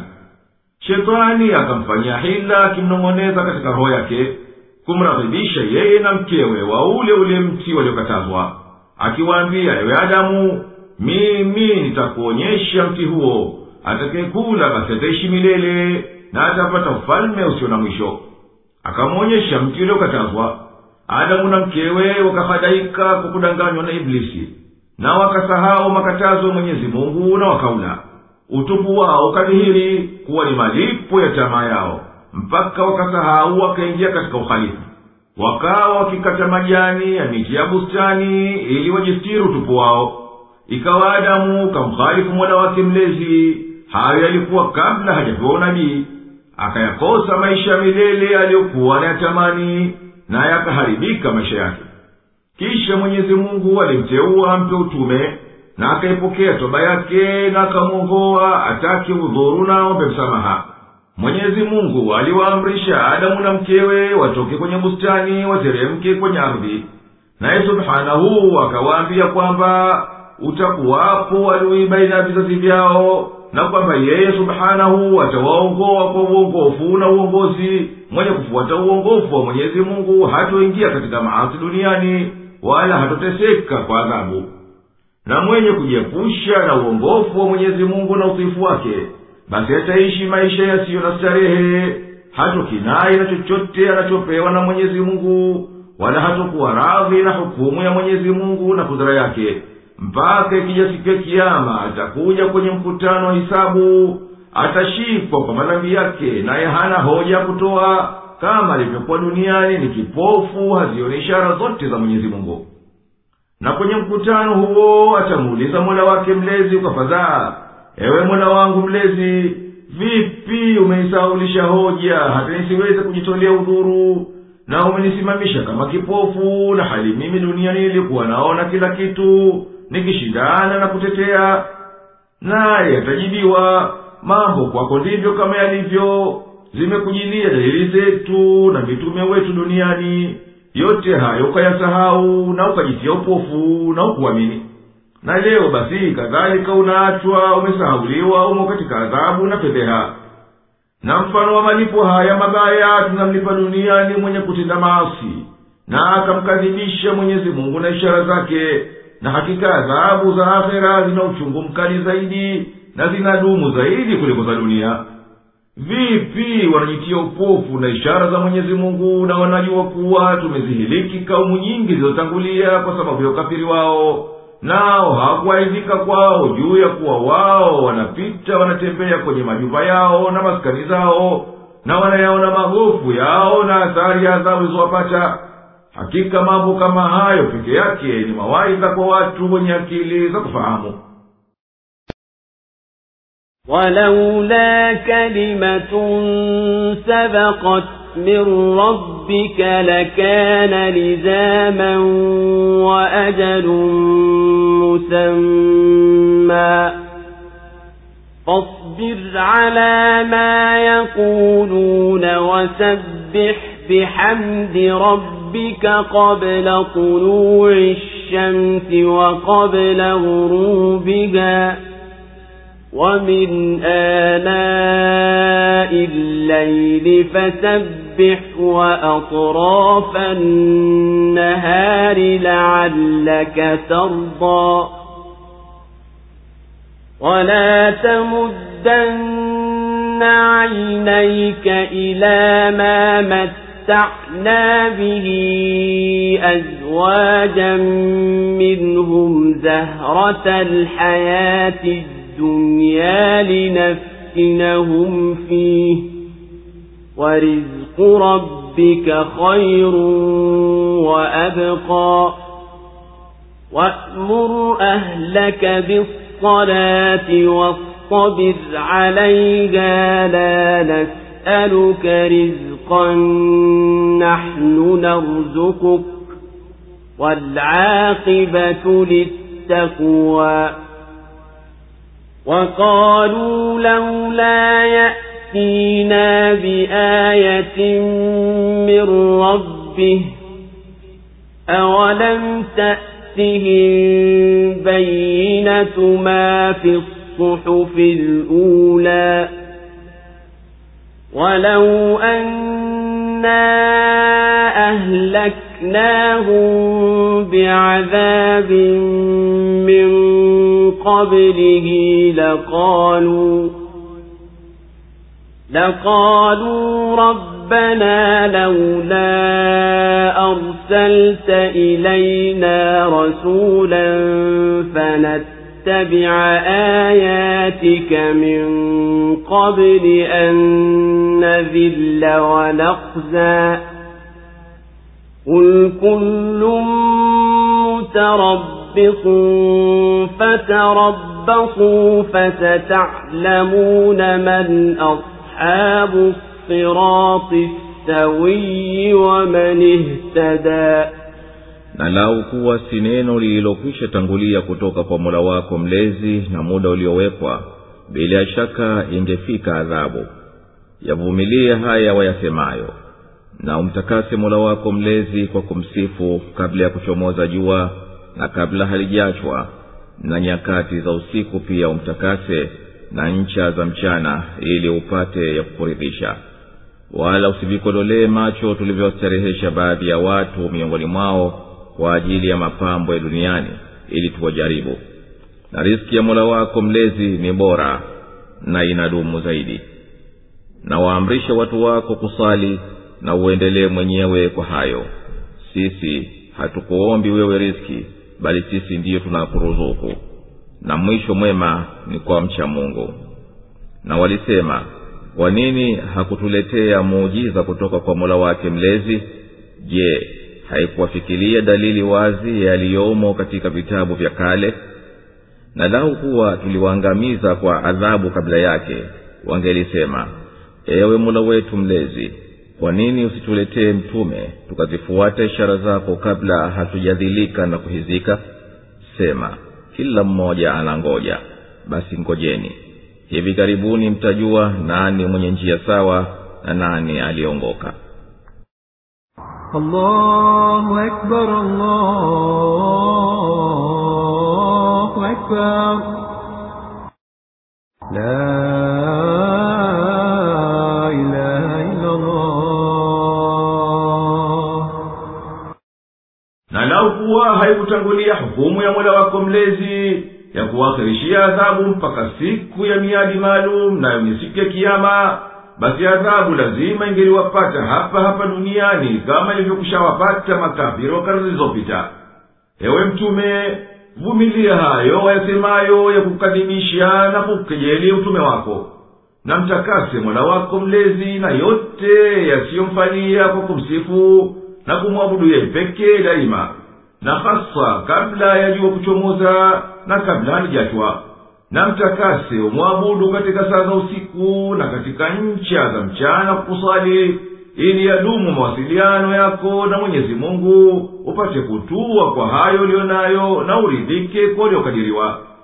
Shetani akamfanyia hila akimnong'oneza katika roho yake kumradhibisha yeye na mkewe wa ule ule mti waliokatazwa, akiwaambia, ewe Adamu, mimi nitakuonyesha mti huo, atakayekula basi ataishi milele na atapata ufalme usio na mwisho. Akamwonyesha mti uliokatazwa. Adamu na mkewe wakafadhaika kwa kudanganywa na Iblisi, na wakasahau makatazo ya Mwenyezi Mungu na wakaula. Utupu wao ukadhihiri kuwa ni malipo ya tamaa yao, mpaka wakasahau wakaingia katika ukhalifu. Wakawa wakikata majani ya miti ya bustani ili wajistiri utupu wao. Ikawa Adamu kamkhalifu Mola wake mlezi. Hayo yalikuwa kabla hajapewa unabii. Akayakosa maisha milele aliyokuwa anayatamani, na yakaharibika maisha yake. Kisha Mwenyezi Mungu alimteua ampe utume, na akaipokea toba yake, na akamwongoa atake udhuru na ombe msamaha. Mwenyezi Mungu aliwaamrisha Adamu na mkewe watoke kwenye bustani wateremke kwenye ardhi. Naye subhanahu akawaambia kwamba utakuwapo adui baina ya vizazi vyao, na kwamba yeye subhanahu atawaongoa kwa uongofu na uongozi. Mwenye kufuata uongofu wa Mwenyezi Mungu hatoingia katika maasi duniani wala hatoteseka kwa adhabu, na mwenye kujiepusha na uongofu wa Mwenyezi Mungu na utiifu wake basi ataishi maisha yasiyo na starehe, hatokinai na chochote anachopewa na Mwenyezi Mungu, wala hatokuwa radhi na hukumu ya Mwenyezi Mungu na kudra yake, mpaka ikija siku ya Kiyama atakuja kwenye mkutano wa hisabu. Atashikwa kwa madhambi yake, naye hana hoja kutoa, kama alivyokuwa duniani ni kipofu, hazioni ishara zote za Mwenyezi Mungu. Na kwenye mkutano huo atamuuliza Mola wake mlezi kwa fadhaa, ewe Mola wangu mlezi, vipi umenisahaulisha hoja hata nisiweze kujitolea udhuru, na umenisimamisha kama kipofu, na hali mimi duniani nilikuwa naona kila kitu nikishindana na kutetea? Naye atajibiwa, mambo kwako ndivyo kama yalivyo, zimekujilia dalili zetu na mitume wetu duniani, yote hayo ukayasahau na ukajitia upofu na ukuamini. Na leo basi kadhalika unaachwa umesahauliwa, umo katika adhabu na fedheha. Na mfano wa malipo haya mabaya tunamlipa duniani mwenye kutenda maasi, na akamkadhibisha Mwenyezi Mungu na ishara zake. Na hakika adhabu za akhera zina uchungu mkali zaidi na zinadumu zaidi kuliko za dunia. Vipi wanajitia upofu na ishara za Mwenyezi Mungu, na wanajua kuwa tumezihiliki kaumu nyingi zilizotangulia kwa sababu ya ukafiri wao, nao hawakuaidhika kwao juu ya kuwa wao wanapita wanatembea kwenye majumba yao na maskani zao, na wanayaona magofu yao na athari ya adhabu zilizowapata. Hakika mambo kama hayo peke yake ni mawaidha kwa watu wenye akili za kufahamu. ولولا كلمة سبقت من ربك لكان لزاما وأجل مسمى فاصبر واصبر على ما يقولون وسبح بحمد ربك قبل طلوع الشمس وقبل غروبها ومن آلاء الليل فسبح وأطراف النهار لعلك ترضى ولا تمدن عينيك إلى ما متعنا به أزواجا منهم زهرة الحياة الدنيا لنفتنهم فيه ورزق ربك خير وأبقى وأمر أهلك بالصلاة واصطبر عليها لا نسألك رزقا نحن نرزقك والعاقبة للتقوى وقالوا لولا يأتينا بآية من ربه أولم تأتهم بينة ما في الصحف الأولى ولو أنا أهلكناهم بعذاب من قبله لقالوا لقالوا ربنا لولا أرسلت إلينا رسولا فنتبع آياتك من قبل أن نذل ونخزى قل كل متربص فتربصوا فستعلمون من أصحاب الصراط السوي ومن اهتدى. Na lau kuwa si neno lililokwisha tangulia kutoka kwa Mola wako mlezi na muda uliowekwa, bila shaka ingefika adhabu. Yavumilie haya wayasemayo, na umtakase Mola wako mlezi kwa kumsifu kabla ya kuchomoza jua na kabla halijachwa, na nyakati za usiku pia umtakase, na ncha za mchana, ili upate ya kukuridhisha. Wala usivikodolee macho tulivyostarehesha baadhi ya watu miongoni mwao kwa ajili ya mapambo ya duniani, ili tuwajaribu. Na riziki ya Mola wako mlezi ni bora na inadumu zaidi. Na waamrishe watu wako kusali, na uendelee mwenyewe kwa hayo. Sisi hatukuombi wewe riziki, bali sisi ndiyo tunakuruzuku, na mwisho mwema ni kwa mcha Mungu. Na walisema, kwa nini hakutuletea muujiza kutoka kwa Mola wake mlezi? Je, haikuwafikiria dalili wazi yaliyomo katika vitabu vya kale? Na lau kuwa tuliwaangamiza kwa adhabu kabla yake, wangelisema, ewe Mola wetu mlezi, kwa nini usituletee mtume tukazifuata ishara zako kabla hatujadhilika na kuhizika? Sema, kila mmoja anangoja, basi ngojeni. Hivi karibuni mtajua nani mwenye njia sawa na nani aliongoka. Allahu Akbar, Allahu Akbar. La ilaha illa Allah. Na lau kuwa haikutangulia hukumu ya Mola wako mlezi ya kuakhirishia adhabu mpaka siku ya miadi maalum, na ni siku ya kiyama, basi adhabu lazima ingeliwapata hapa hapa duniani kama ilivyokushawapata makafiri wa karne zilizopita. Ewe mtume, vumilia hayo wayasemayo ya kukadhibisha na kukejeli utume wako, na mtakase Mola wako mlezi na yote yasiyomfanyia kwa kumsifu na kumwabudu yeye pekee daima, na hasa kabla ya jua kuchomoza na kabla halijachwa. Na mtakase umwabudu katika saa za usiku na katika ncha za mchana kusali, ili yadumu mawasiliano yako na Mwenyezi Mungu, upate kutua kwa hayo ulionayo na uridhike kwa uliokadiriwa.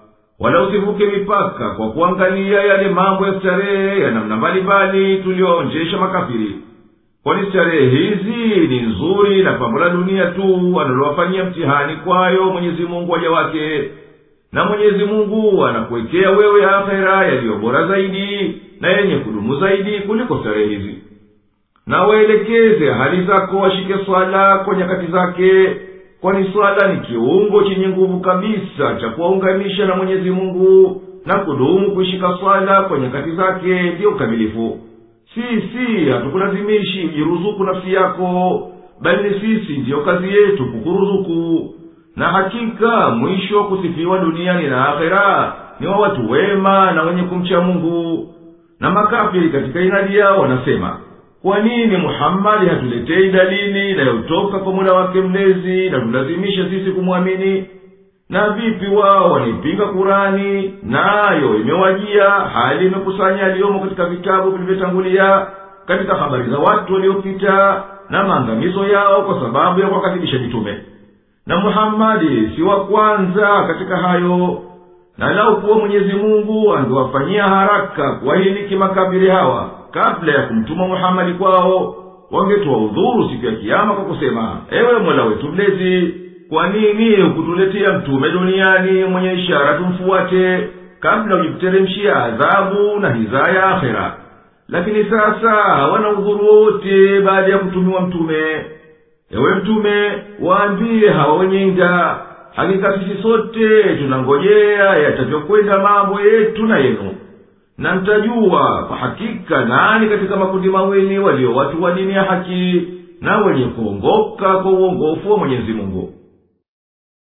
wala usivuke mipaka kwa kuangalia yale mambo ya starehe ya namna mbalimbali tulioonjesha makafiri, kwani starehe hizi ni nzuri na pambo la dunia tu analowafanyia mtihani kwayo Mwenyezi Mungu waja wake. Na Mwenyezi Mungu anakuwekea wewe akhera yaliyo bora zaidi na yenye kudumu zaidi kuliko starehe hizi. Na waelekeze hali zako washike swala kwa nyakati zake, kwani swala ni kiungo chenye nguvu kabisa cha kuwaunganisha na Mwenyezi Mungu, na kudumu kuishika swala kwa nyakati zake ndiyo ukamilifu. Sisi hatukulazimishi ujiruzuku nafsi yako, bali ni sisi ndiyo kazi yetu kukuruzuku. Na hakika mwisho kusifiwa duniani na akhera ni wa watu wema na wenye kumcha Mungu. Na makafiri katika inadi yao wanasema, kwa nini Muhammadi hatuletei dalili inayotoka kwa Mola wake mlezi na tulazimisha sisi kumwamini? Na vipi wao wanaipinga Kurani, nayo imewajia hali imekusanya aliyomo katika vitabu vilivyotangulia, katika habari za watu waliopita na maangamizo yao kwa sababu ya kuwakadhibisha mitume. Na Muhammadi si wa kwanza katika hayo. Na lau kuwa Mwenyezi Mungu angewafanyia haraka kuwahiliki makafiri hawa kabla ya kumtuma Muhammadi kwao, wangetoa udhuru siku ya kiyama kwa kusema, ewe Mola wetu mlezi, kwa nini ukutuletea mtume duniani mwenye ishara tumfuate kabla ujikuteremshia adhabu na hizaya akhera? Lakini sasa hawana udhuru wote baada ya kutumiwa mtume. Ewe mtume, waambie hawa wenye inda, hakika sisi sote tunangojea yatavyokwenda mambo yetu na yenu, na mtajua kwa hakika nani katika makundi mawili walio watu wa dini ya haki na wenye kuongoka kwa uongofu wa Mwenyezi Mungu.